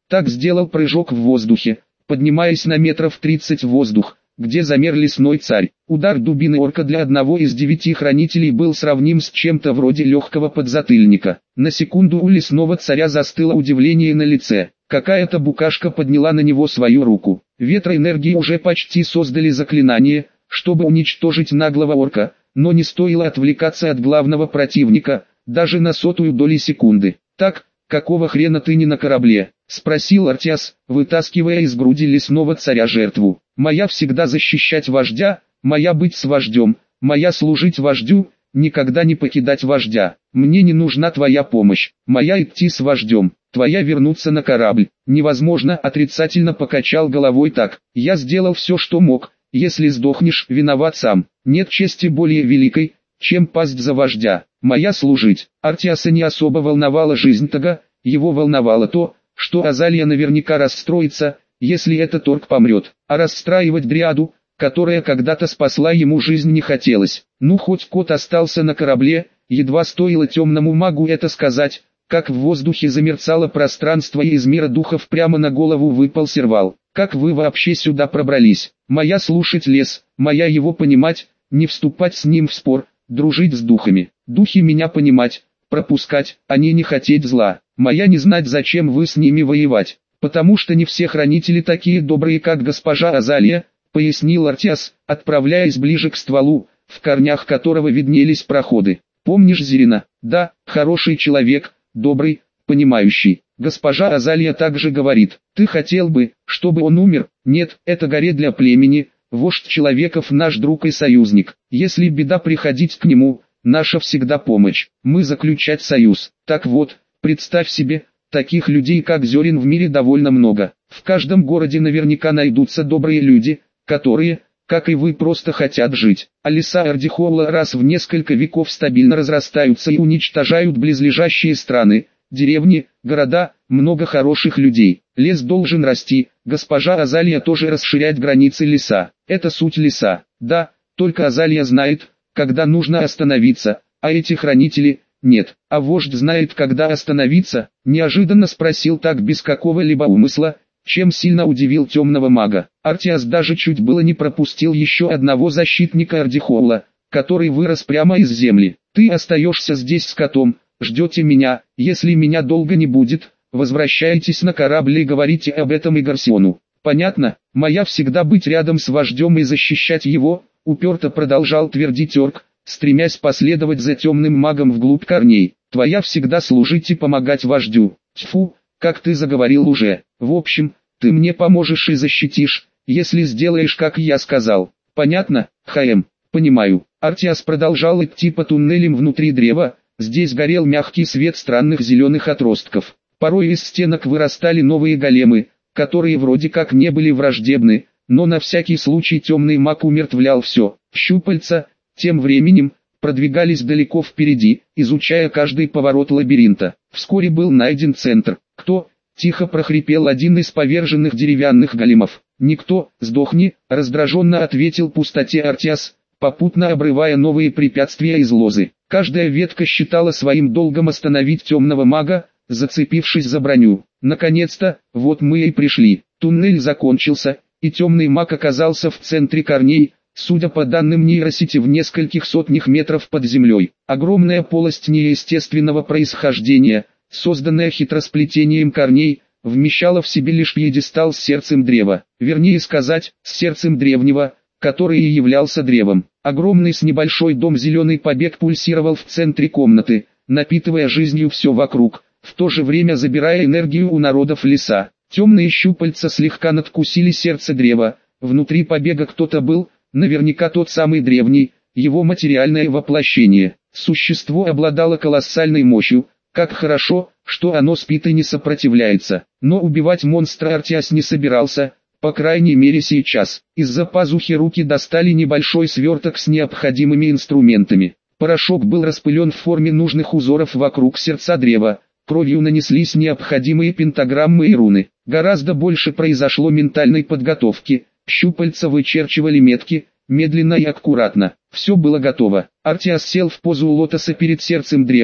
Так сделал прыжок в воздухе, поднимаясь на метров тридцать в воздух, где замер лесной царь. Удар дубины орка для одного из девяти хранителей был сравним с чем-то вроде легкого подзатыльника. На секунду у лесного царя застыло удивление на лице. Какая-то букашка подняла на него свою руку. Ветроэнергии уже почти создали заклинание, чтобы уничтожить наглого орка, но не стоило отвлекаться от главного противника, даже на сотую доли секунды. «Так, какого хрена ты не на корабле?» — спросил Артиас, вытаскивая из груди лесного царя жертву. «Моя всегда защищать вождя, моя быть с вождем, моя служить вождю, никогда не покидать вождя. Мне не нужна твоя помощь, моя идти с вождем, твоя вернуться на корабль». «Невозможно», — отрицательно покачал головой. «Так, я сделал все, что мог, если сдохнешь, виноват сам. Нет чести более великой, чем пасть за вождя, моя служить». Артиаса не особо волновала жизнь Тога, его волновало то, что Азалия наверняка расстроится, если этот орк помрет, а расстраивать дриаду, которая когда-то спасла ему жизнь, не хотелось. Ну хоть кот остался на корабле, едва стоило темному магу это сказать, как в воздухе замерцало пространство и из мира духов прямо на голову выпал сервал. «Как вы вообще сюда пробрались? Моя слушать лес, моя его понимать, не вступать с ним в спор, дружить с духами. Духи меня понимать, пропускать, а не не хотеть зла. Моя не знать, зачем вы с ними воевать, потому что не все хранители такие добрые, как госпожа Азалия», — пояснил Артиас, отправляясь ближе к стволу, в корнях которого виднелись проходы. «Помнишь Зерина? Да, хороший человек, добрый, понимающий. Госпожа Азалия также говорит, ты хотел бы, чтобы он умер? Нет, это горе для племени, вождь человеков наш друг и союзник. Если беда, приходить к нему, наша всегда помощь. Мы заключать союз. Так вот, представь себе, таких людей как Зерин в мире довольно много. В каждом городе наверняка найдутся добрые люди, которые, как и вы, просто хотят жить. А леса Ардихолла раз в несколько веков стабильно разрастаются и уничтожают близлежащие страны, деревни, города, много хороших людей. Лес должен расти, госпожа Азалия тоже расширять границы леса. Это суть леса. Да, только Азалия знает, когда нужно остановиться, а эти хранители – нет. А вождь знает, когда остановиться? Неожиданно спросил так без какого-либо умысла, чем сильно удивил темного мага. Артиас даже чуть было не пропустил еще одного защитника Ардихолла, который вырос прямо из земли. Ты остаешься здесь с котом, ждете меня, если меня долго не будет, возвращайтесь на корабль и говорите об этом Игарсиону. Понятно? Моя всегда быть рядом с вождем и защищать его, уперто продолжал твердить орк, стремясь последовать за темным магом вглубь корней. Твоя всегда служить и помогать вождю. Тьфу, как ты заговорил уже. В общем, ты мне поможешь и защитишь, если сделаешь, как я сказал. Понятно, ХМ? Понимаю. Артиас продолжал идти по туннелям внутри древа. Здесь горел мягкий свет странных зеленых отростков. Порой из стенок вырастали новые големы, которые вроде как не были враждебны, но на всякий случай темный маг умертвлял все. Щупальца, тем временем, продвигались далеко впереди, изучая каждый поворот лабиринта. Вскоре был найден центр. «Кто?» — тихо прохрипел один из поверженных деревянных големов. «Никто, сдохни», — раздраженно ответил пустоте Артиас, попутно обрывая новые препятствия из лозы. Каждая ветка считала своим долгом остановить темного мага, зацепившись за броню. Наконец-то, вот мы и пришли. Туннель закончился, и темный маг оказался в центре корней, судя по данным нейросети, в нескольких сотнях метров под землей. Огромная полость неестественного происхождения, созданная хитросплетением корней, вмещала в себе лишь пьедестал с сердцем древа. Вернее сказать, с сердцем древнего, который и являлся древом. Огромный с небольшой дом зеленый побег пульсировал в центре комнаты, напитывая жизнью все вокруг, в то же время забирая энергию у народов леса. Темные щупальца слегка надкусили сердце древа, внутри побега кто-то был, наверняка тот самый древний, его материальное воплощение. Существо обладало колоссальной мощью, как хорошо, что оно спит и не сопротивляется. Но убивать монстра Артиас не собирался, по крайней мере сейчас. Из-за пазухи руки достали небольшой сверток с необходимыми инструментами. Порошок был распылен в форме нужных узоров вокруг сердца древа, кровью нанеслись необходимые пентаграммы и руны. Гораздо больше произошло ментальной подготовки, щупальца вычерчивали метки, медленно и аккуратно. Все было готово. Артиас сел в позу лотоса перед сердцем древа,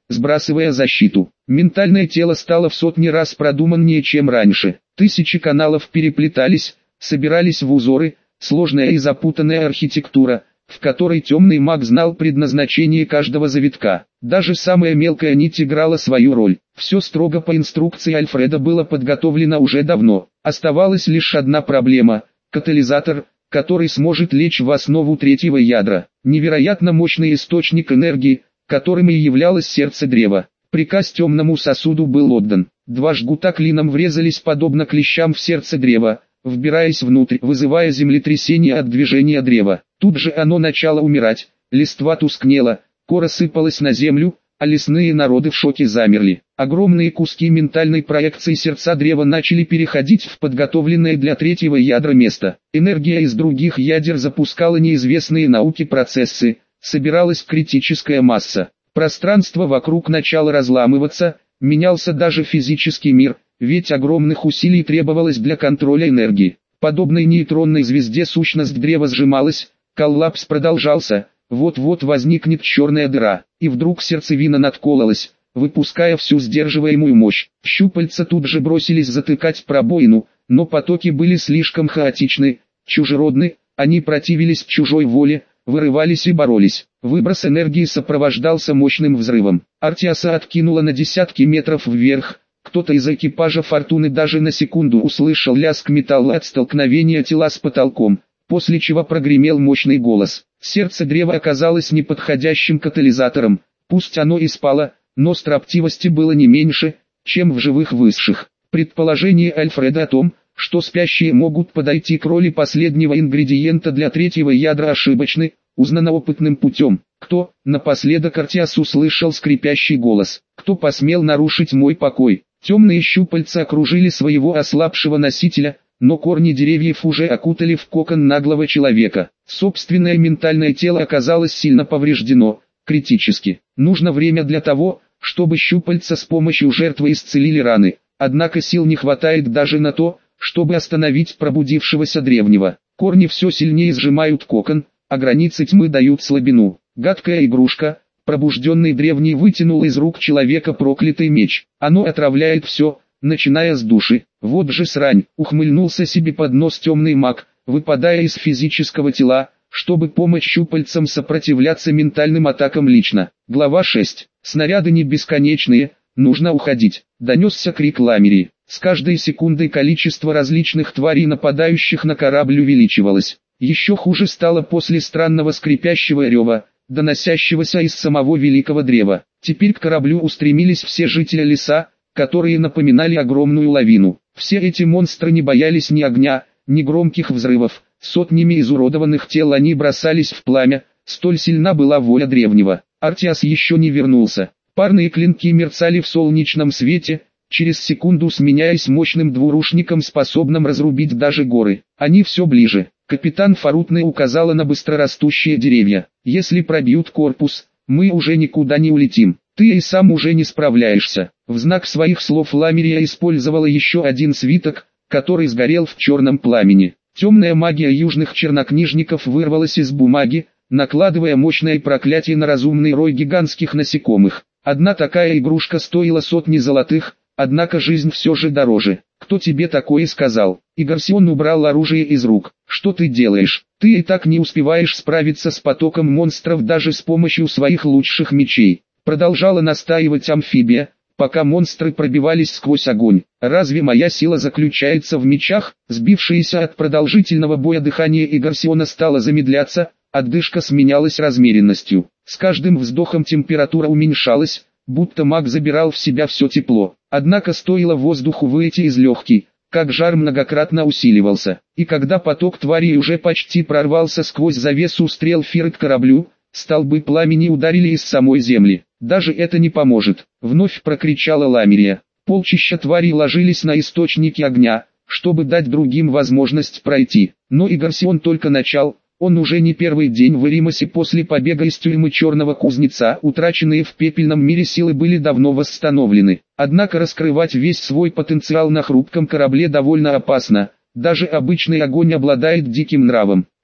сбрасывая защиту. Ментальное тело стало в сотни раз продуманнее, чем раньше. Тысячи каналов переплетались, собирались в узоры, сложная и запутанная архитектура, в которой темный маг знал предназначение каждого завитка. Даже самая мелкая нить играла свою роль. Все строго по инструкции Альфреда было подготовлено уже давно. Оставалась лишь одна проблема – катализатор, который сможет лечь в основу третьего ядра. Невероятно мощный источник энергии, которым и являлось сердце древа. Приказ темному сосуду был отдан. Два жгута клином врезались подобно клещам в сердце древа, вбираясь внутрь, вызывая землетрясение от движения древа. Тут же оно начало умирать, листва тускнела, кора сыпалась на землю, а лесные народы в шоке замерли. Огромные куски ментальной проекции сердца древа начали переходить в подготовленное для третьего ядра место. Энергия из других ядер запускала неизвестные науке процессы, собиралась критическая масса. Пространство вокруг начало разламываться, менялся даже физический мир, ведь огромных усилий требовалось для контроля энергии. Подобной нейтронной звезде сущность древа сжималась, коллапс продолжался, вот-вот возникнет черная дыра, и вдруг сердцевина надкололась, выпуская всю сдерживаемую мощь. Щупальца тут же бросились затыкать пробоину, но потоки были слишком хаотичны, чужеродны, они противились чужой воле, вырывались и боролись. Выброс энергии сопровождался мощным взрывом. Артиаса откинуло на десятки метров вверх. Кто-то из экипажа Фортуны даже на секунду услышал лязг металла от столкновения тела с потолком, после чего прогремел мощный голос. Сердце древа оказалось неподходящим катализатором, пусть оно и спало, но строптивости было не меньше, чем в живых высших. Предположение Альфреда о том, что спящие могут подойти к роли последнего ингредиента для третьего ядра ошибочны, узнано опытным путем. Кто, напоследок Артиас услышал скрипящий голос, кто посмел нарушить мой покой? Темные щупальца окружили своего ослабшего носителя, но корни деревьев уже окутали в кокон наглого человека. Собственное ментальное тело оказалось сильно повреждено, критически. Нужно время для того, чтобы щупальца с помощью жертвы исцелили раны, однако сил не хватает даже на то, чтобы остановить пробудившегося древнего. Корни все сильнее сжимают кокон, а границы тьмы дают слабину. Гадкая игрушка, пробужденный древний вытянул из рук человека проклятый меч. Оно отравляет все, начиная с души. Вот же срань, ухмыльнулся себе под нос темный маг, выпадая из физического тела, чтобы помочь щупальцам сопротивляться ментальным атакам лично. Глава шесть. Снаряды не бесконечные, нужно уходить. Донесся крик Ламерии. С каждой секундой количество различных тварей, нападающих на корабль, увеличивалось. Еще хуже стало после странного скрипящего рева, доносящегося из самого великого древа. Теперь к кораблю устремились все жители леса, которые напоминали огромную лавину. Все эти монстры не боялись ни огня, ни громких взрывов. Сотнями изуродованных тел они бросались в пламя, столь сильна была воля древнего. Артиас еще не вернулся. Парные клинки мерцали в солнечном свете, через секунду сменяясь мощным двурушником, способным разрубить даже горы. Они все ближе. Капитан Форутный указала на быстрорастущие деревья. Если пробьют корпус, мы уже никуда не улетим. Ты и сам уже не справляешься. В знак своих слов Ламерия использовала еще один свиток, который сгорел в черном пламени. Темная магия южных чернокнижников вырвалась из бумаги, накладывая мощное проклятие на разумный рой гигантских насекомых. Одна такая игрушка стоила сотни золотых, однако жизнь все же дороже. Кто тебе такое сказал? Игарсион убрал оружие из рук. Что ты делаешь? Ты и так не успеваешь справиться с потоком монстров даже с помощью своих лучших мечей. Продолжала настаивать амфибия, пока монстры пробивались сквозь огонь. Разве моя сила заключается в мечах? Сбившееся от продолжительного боя дыхание Игарсиона стало замедляться, отдышка сменялась размеренностью. С каждым вздохом температура уменьшалась, будто маг забирал в себя все тепло. Однако стоило воздуху выйти из легких, как жар многократно усиливался. И когда поток тварей уже почти прорвался сквозь завесу стрел Фиры к кораблю, столбы пламени ударили из самой земли. Даже это не поможет, вновь прокричала Ламерия. Полчища тварей ложились на источники огня, чтобы дать другим возможность пройти. Но Игарсион только начал. Он уже не первый день в Эримосе после побега из тюрьмы Черного Кузнеца. Утраченные в пепельном мире силы были давно восстановлены. Однако раскрывать весь свой потенциал на хрупком корабле довольно опасно. Даже обычный огонь обладает диким нравом.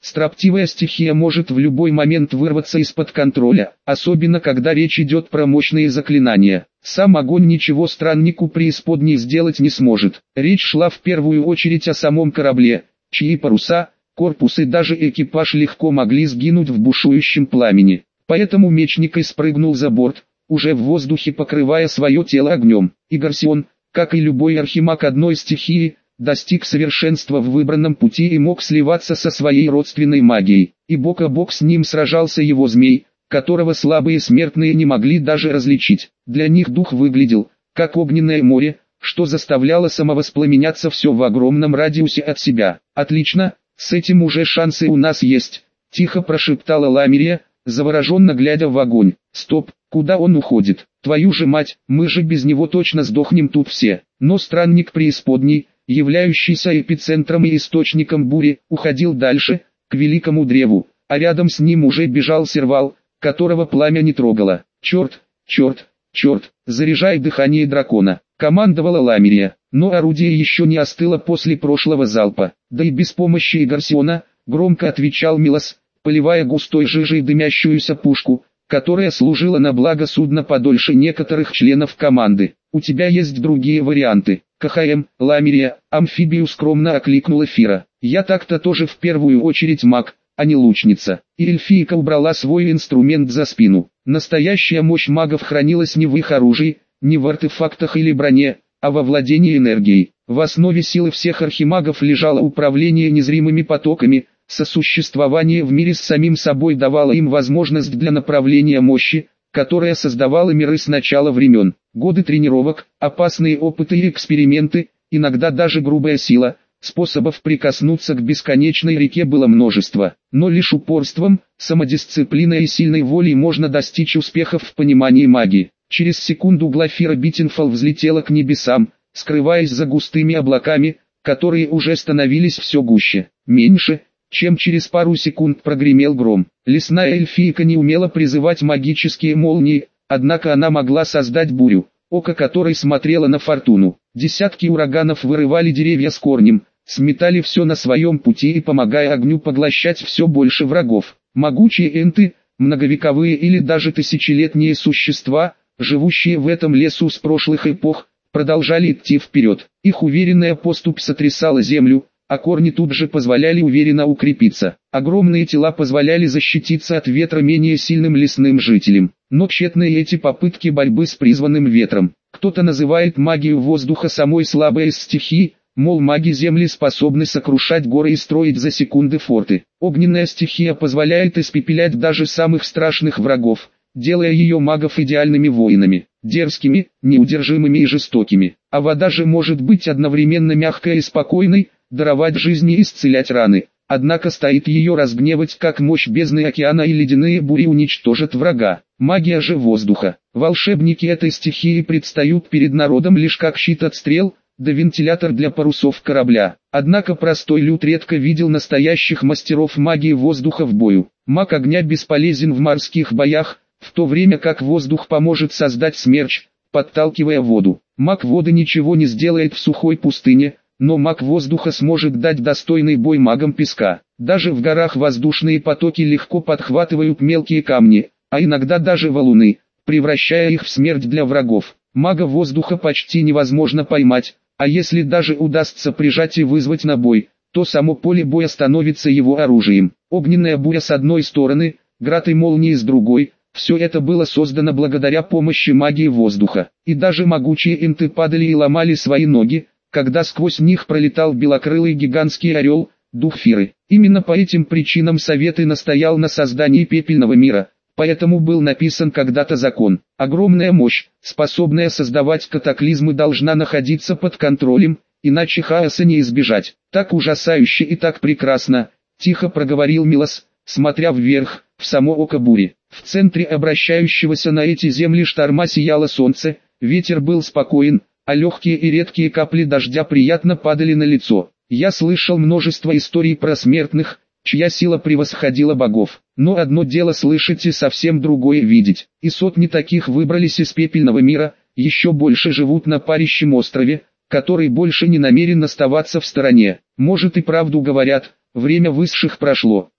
Строптивая стихия может в любой момент вырваться из-под контроля, особенно когда речь идет про мощные заклинания. Сам огонь ничего страннику преисподней сделать не сможет. Речь шла в первую очередь о самом корабле, чьи паруса, корпус и даже экипаж легко могли сгинуть в бушующем пламени. Поэтому мечник и спрыгнул за борт, уже в воздухе покрывая свое тело огнем. И Гарсион, как и любой архимаг одной стихии, достиг совершенства в выбранном пути и мог сливаться со своей родственной магией. И бок о бок с ним сражался его змей, которого слабые смертные не могли даже различить. Для них дух выглядел, как огненное море, что заставляло самовоспламеняться все в огромном радиусе от себя. «Отлично, с этим уже шансы у нас есть», — тихо прошептала Ламирия, завороженно глядя в огонь. «Стоп, куда он уходит? Твою же мать, мы же без него точно сдохнем тут все». Но странник преисподней, являющийся эпицентром и источником бури, уходил дальше, к великому древу, а рядом с ним уже бежал сервал, которого пламя не трогало. «Черт, черт, черт, заряжай дыхание дракона», — командовала Ламирия, но орудие еще не остыло после прошлого залпа. Да и без помощи Гарсиона, громко отвечал Милос, поливая густой жижей дымящуюся пушку, которая служила на благо судна подольше некоторых членов команды. «У тебя есть другие варианты?» «КХМ, Ламирия», амфибию скромно окликнула Фира. «Я так-то тоже в первую очередь маг, а не лучница». И эльфийка убрала свой инструмент за спину. Настоящая мощь магов хранилась не в их оружии, не в артефактах или броне, а во владении энергией. В основе силы всех архимагов лежало управление незримыми потоками, сосуществование в мире с самим собой давало им возможность для направления мощи, которая создавала миры с начала времен. Годы тренировок, опасные опыты и эксперименты, иногда даже грубая сила, способов прикоснуться к бесконечной реке было множество. Но лишь упорством, самодисциплиной и сильной волей можно достичь успехов в понимании магии. Через секунду Глафира Биттенфалл взлетела к небесам, скрываясь за густыми облаками, которые уже становились все гуще. Меньше, чем через пару секунд прогремел гром. Лесная эльфийка не умела призывать магические молнии, однако она могла создать бурю, око которой смотрело на фортуну. Десятки ураганов вырывали деревья с корнем, сметали все на своем пути и помогая огню поглощать все больше врагов. Могучие энты, многовековые или даже тысячелетние существа, живущие в этом лесу с прошлых эпох, продолжали идти вперед. Их уверенная поступь сотрясала землю, а корни тут же позволяли уверенно укрепиться. Огромные тела позволяли защититься от ветра менее сильным лесным жителям. Но тщетны эти попытки борьбы с призванным ветром. Кто-то называет магию воздуха самой слабой из стихий, мол, маги земли способны сокрушать горы и строить за секунды форты. Огненная стихия позволяет испепелять даже самых страшных врагов, делая ее магов идеальными воинами, дерзкими, неудержимыми и жестокими. А вода же может быть одновременно мягкой и спокойной, даровать жизни и исцелять раны. Однако стоит ее разгневать, как мощь бездны океана и ледяные бури уничтожат врага. Магия же воздуха. Волшебники этой стихии предстают перед народом лишь как щит от стрел, да вентилятор для парусов корабля. Однако простой люд редко видел настоящих мастеров магии воздуха в бою. Маг огня бесполезен в морских боях, в то время как воздух поможет создать смерч, подталкивая воду. Маг воды ничего не сделает в сухой пустыне, но маг воздуха сможет дать достойный бой магам песка. Даже в горах воздушные потоки легко подхватывают мелкие камни, а иногда даже валуны, превращая их в смерть для врагов. Мага воздуха почти невозможно поймать, а если даже удастся прижать и вызвать на бой, то само поле боя становится его оружием. Огненная буря с одной стороны, град и молнии с другой. Все это было создано благодаря помощи магии воздуха. И даже могучие энты падали и ломали свои ноги, когда сквозь них пролетал белокрылый гигантский орел, дух Фиры. Именно по этим причинам Совет и настоял на создании пепельного мира, поэтому был написан когда-то закон. Огромная мощь, способная создавать катаклизмы, должна находиться под контролем, иначе хаоса не избежать. Так ужасающе и так прекрасно, тихо проговорил Милос, смотря вверх, в само око бури. В центре обращающегося на эти земли шторма сияло солнце, ветер был спокоен, а легкие и редкие капли дождя приятно падали на лицо. Я слышал множество историй про смертных, чья сила превосходила богов. Но одно дело слышать и совсем другое видеть. И сотни таких выбрались из пепельного мира, еще больше живут на парящем острове, который больше не намерен оставаться в стороне. Может и правду говорят, время высших прошло.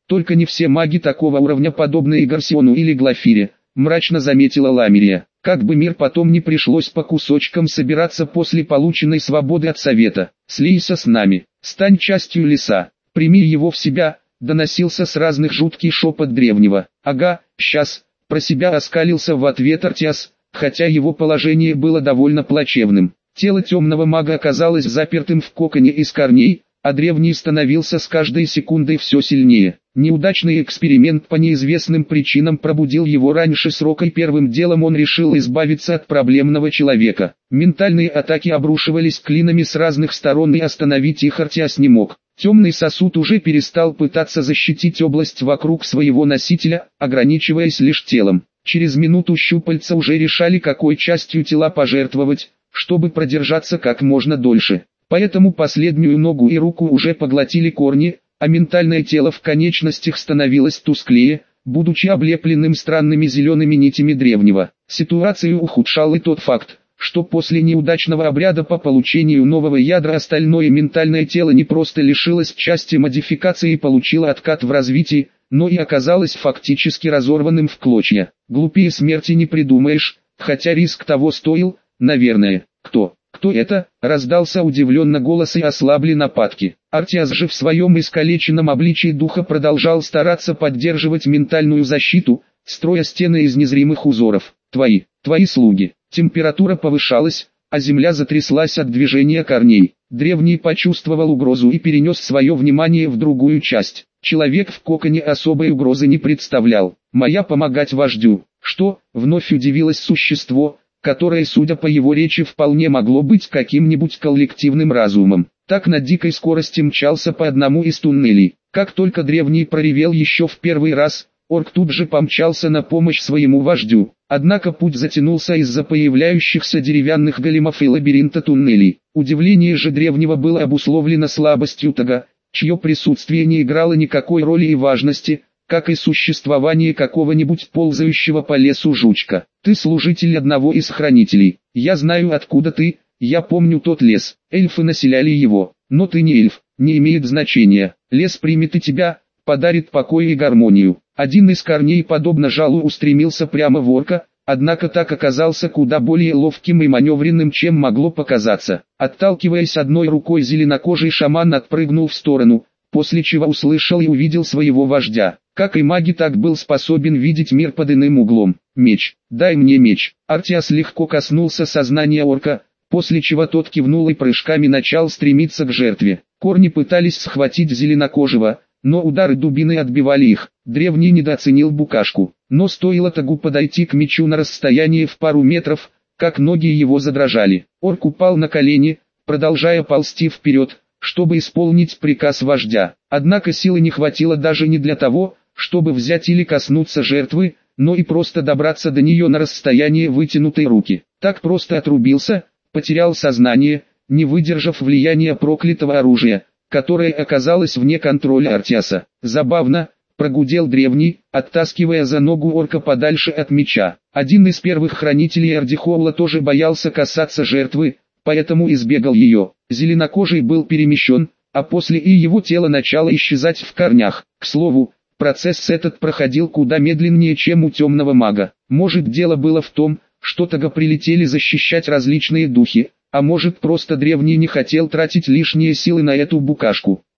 Только не все маги такого уровня подобны Игарсиону или Глафире, мрачно заметила Ламирия. Как бы мир потом не пришлось по кусочкам собираться после полученной свободы от совета. Слейся с нами, стань частью леса, прими его в себя, доносился с разных жуткий шепот древнего. Ага, сейчас, про себя оскалился в ответ Артиас, хотя его положение было довольно плачевным. Тело темного мага оказалось запертым в коконе из корней, а древний становился с каждой секундой все сильнее. Неудачный эксперимент по неизвестным причинам пробудил его раньше срока, и первым делом он решил избавиться от проблемного человека. Ментальные атаки обрушивались клинами с разных сторон, и остановить их Артиас не мог. Темный сосуд уже перестал пытаться защитить область вокруг своего носителя, ограничиваясь лишь телом. Через минуту щупальца уже решали, какой частью тела пожертвовать, чтобы продержаться как можно дольше. Поэтому последнюю ногу и руку уже поглотили корни, а ментальное тело в конечностях становилось тусклее, будучи облепленным странными зелеными нитями древнего. Ситуацию ухудшал и тот факт, что после неудачного обряда по получению нового ядра остальное ментальное тело не просто лишилось части модификации и получило откат в развитии, но и оказалось фактически разорванным в клочья. Глупее смерти не придумаешь, хотя риск того стоил, наверное. Кто? «Кто это?» – раздался удивленно голос, и ослабли нападки. Артиас же в своем искалеченном обличии духа продолжал стараться поддерживать ментальную защиту, строя стены из незримых узоров. «Твои, твои слуги». Температура повышалась, а земля затряслась от движения корней. Древний почувствовал угрозу и перенес свое внимание в другую часть. Человек в коконе особой угрозы не представлял. «Моя помогать вождю». «Что?» – вновь удивилось существо, которое, судя по его речи, вполне могло быть каким-нибудь коллективным разумом. Так на дикой скорости мчался по одному из туннелей. Как только древний проревел еще в первый раз, орк тут же помчался на помощь своему вождю. Однако путь затянулся из-за появляющихся деревянных големов и лабиринта туннелей. Удивление же древнего было обусловлено слабостью Тага, чье присутствие не играло никакой роли и важности, как и существование какого-нибудь ползающего по лесу жучка. «Ты служитель одного из хранителей. Я знаю, откуда ты, я помню тот лес. Эльфы населяли его, но ты не эльф, не имеет значения. Лес примет и тебя, подарит покой и гармонию». Один из корней, подобно жалу, устремился прямо в орка, однако так оказался куда более ловким и маневренным, чем могло показаться. Отталкиваясь одной рукой, зеленокожий шаман отпрыгнул в сторону, после чего услышал и увидел своего вождя. Как и маги, так был способен видеть мир под иным углом. «Меч, дай мне меч». Артиас легко коснулся сознания орка, после чего тот кивнул и прыжками начал стремиться к жертве. Корни пытались схватить зеленокожего, но удары дубины отбивали их. Древний недооценил букашку, но стоило Тагу подойти к мечу на расстояние в пару метров, как ноги его задрожали. Орк упал на колени, продолжая ползти вперед, чтобы исполнить приказ вождя. Однако силы не хватило даже не для того, чтобы взять или коснуться жертвы, но и просто добраться до нее на расстояние вытянутой руки. Так просто отрубился, потерял сознание, не выдержав влияния проклятого оружия, которое оказалось вне контроля Артиаса. «Забавно», — прогудел древний, оттаскивая за ногу орка подальше от меча. Один из первых хранителей Ардихолла тоже боялся касаться жертвы, поэтому избегал ее. Зеленокожий был перемещен, а после и его тело начало исчезать в корнях. К слову, процесс этот проходил куда медленнее, чем у темного мага. Может, дело было в том, что Тага прилетели защищать различные духи, а может, просто древний не хотел тратить лишние силы на эту букашку.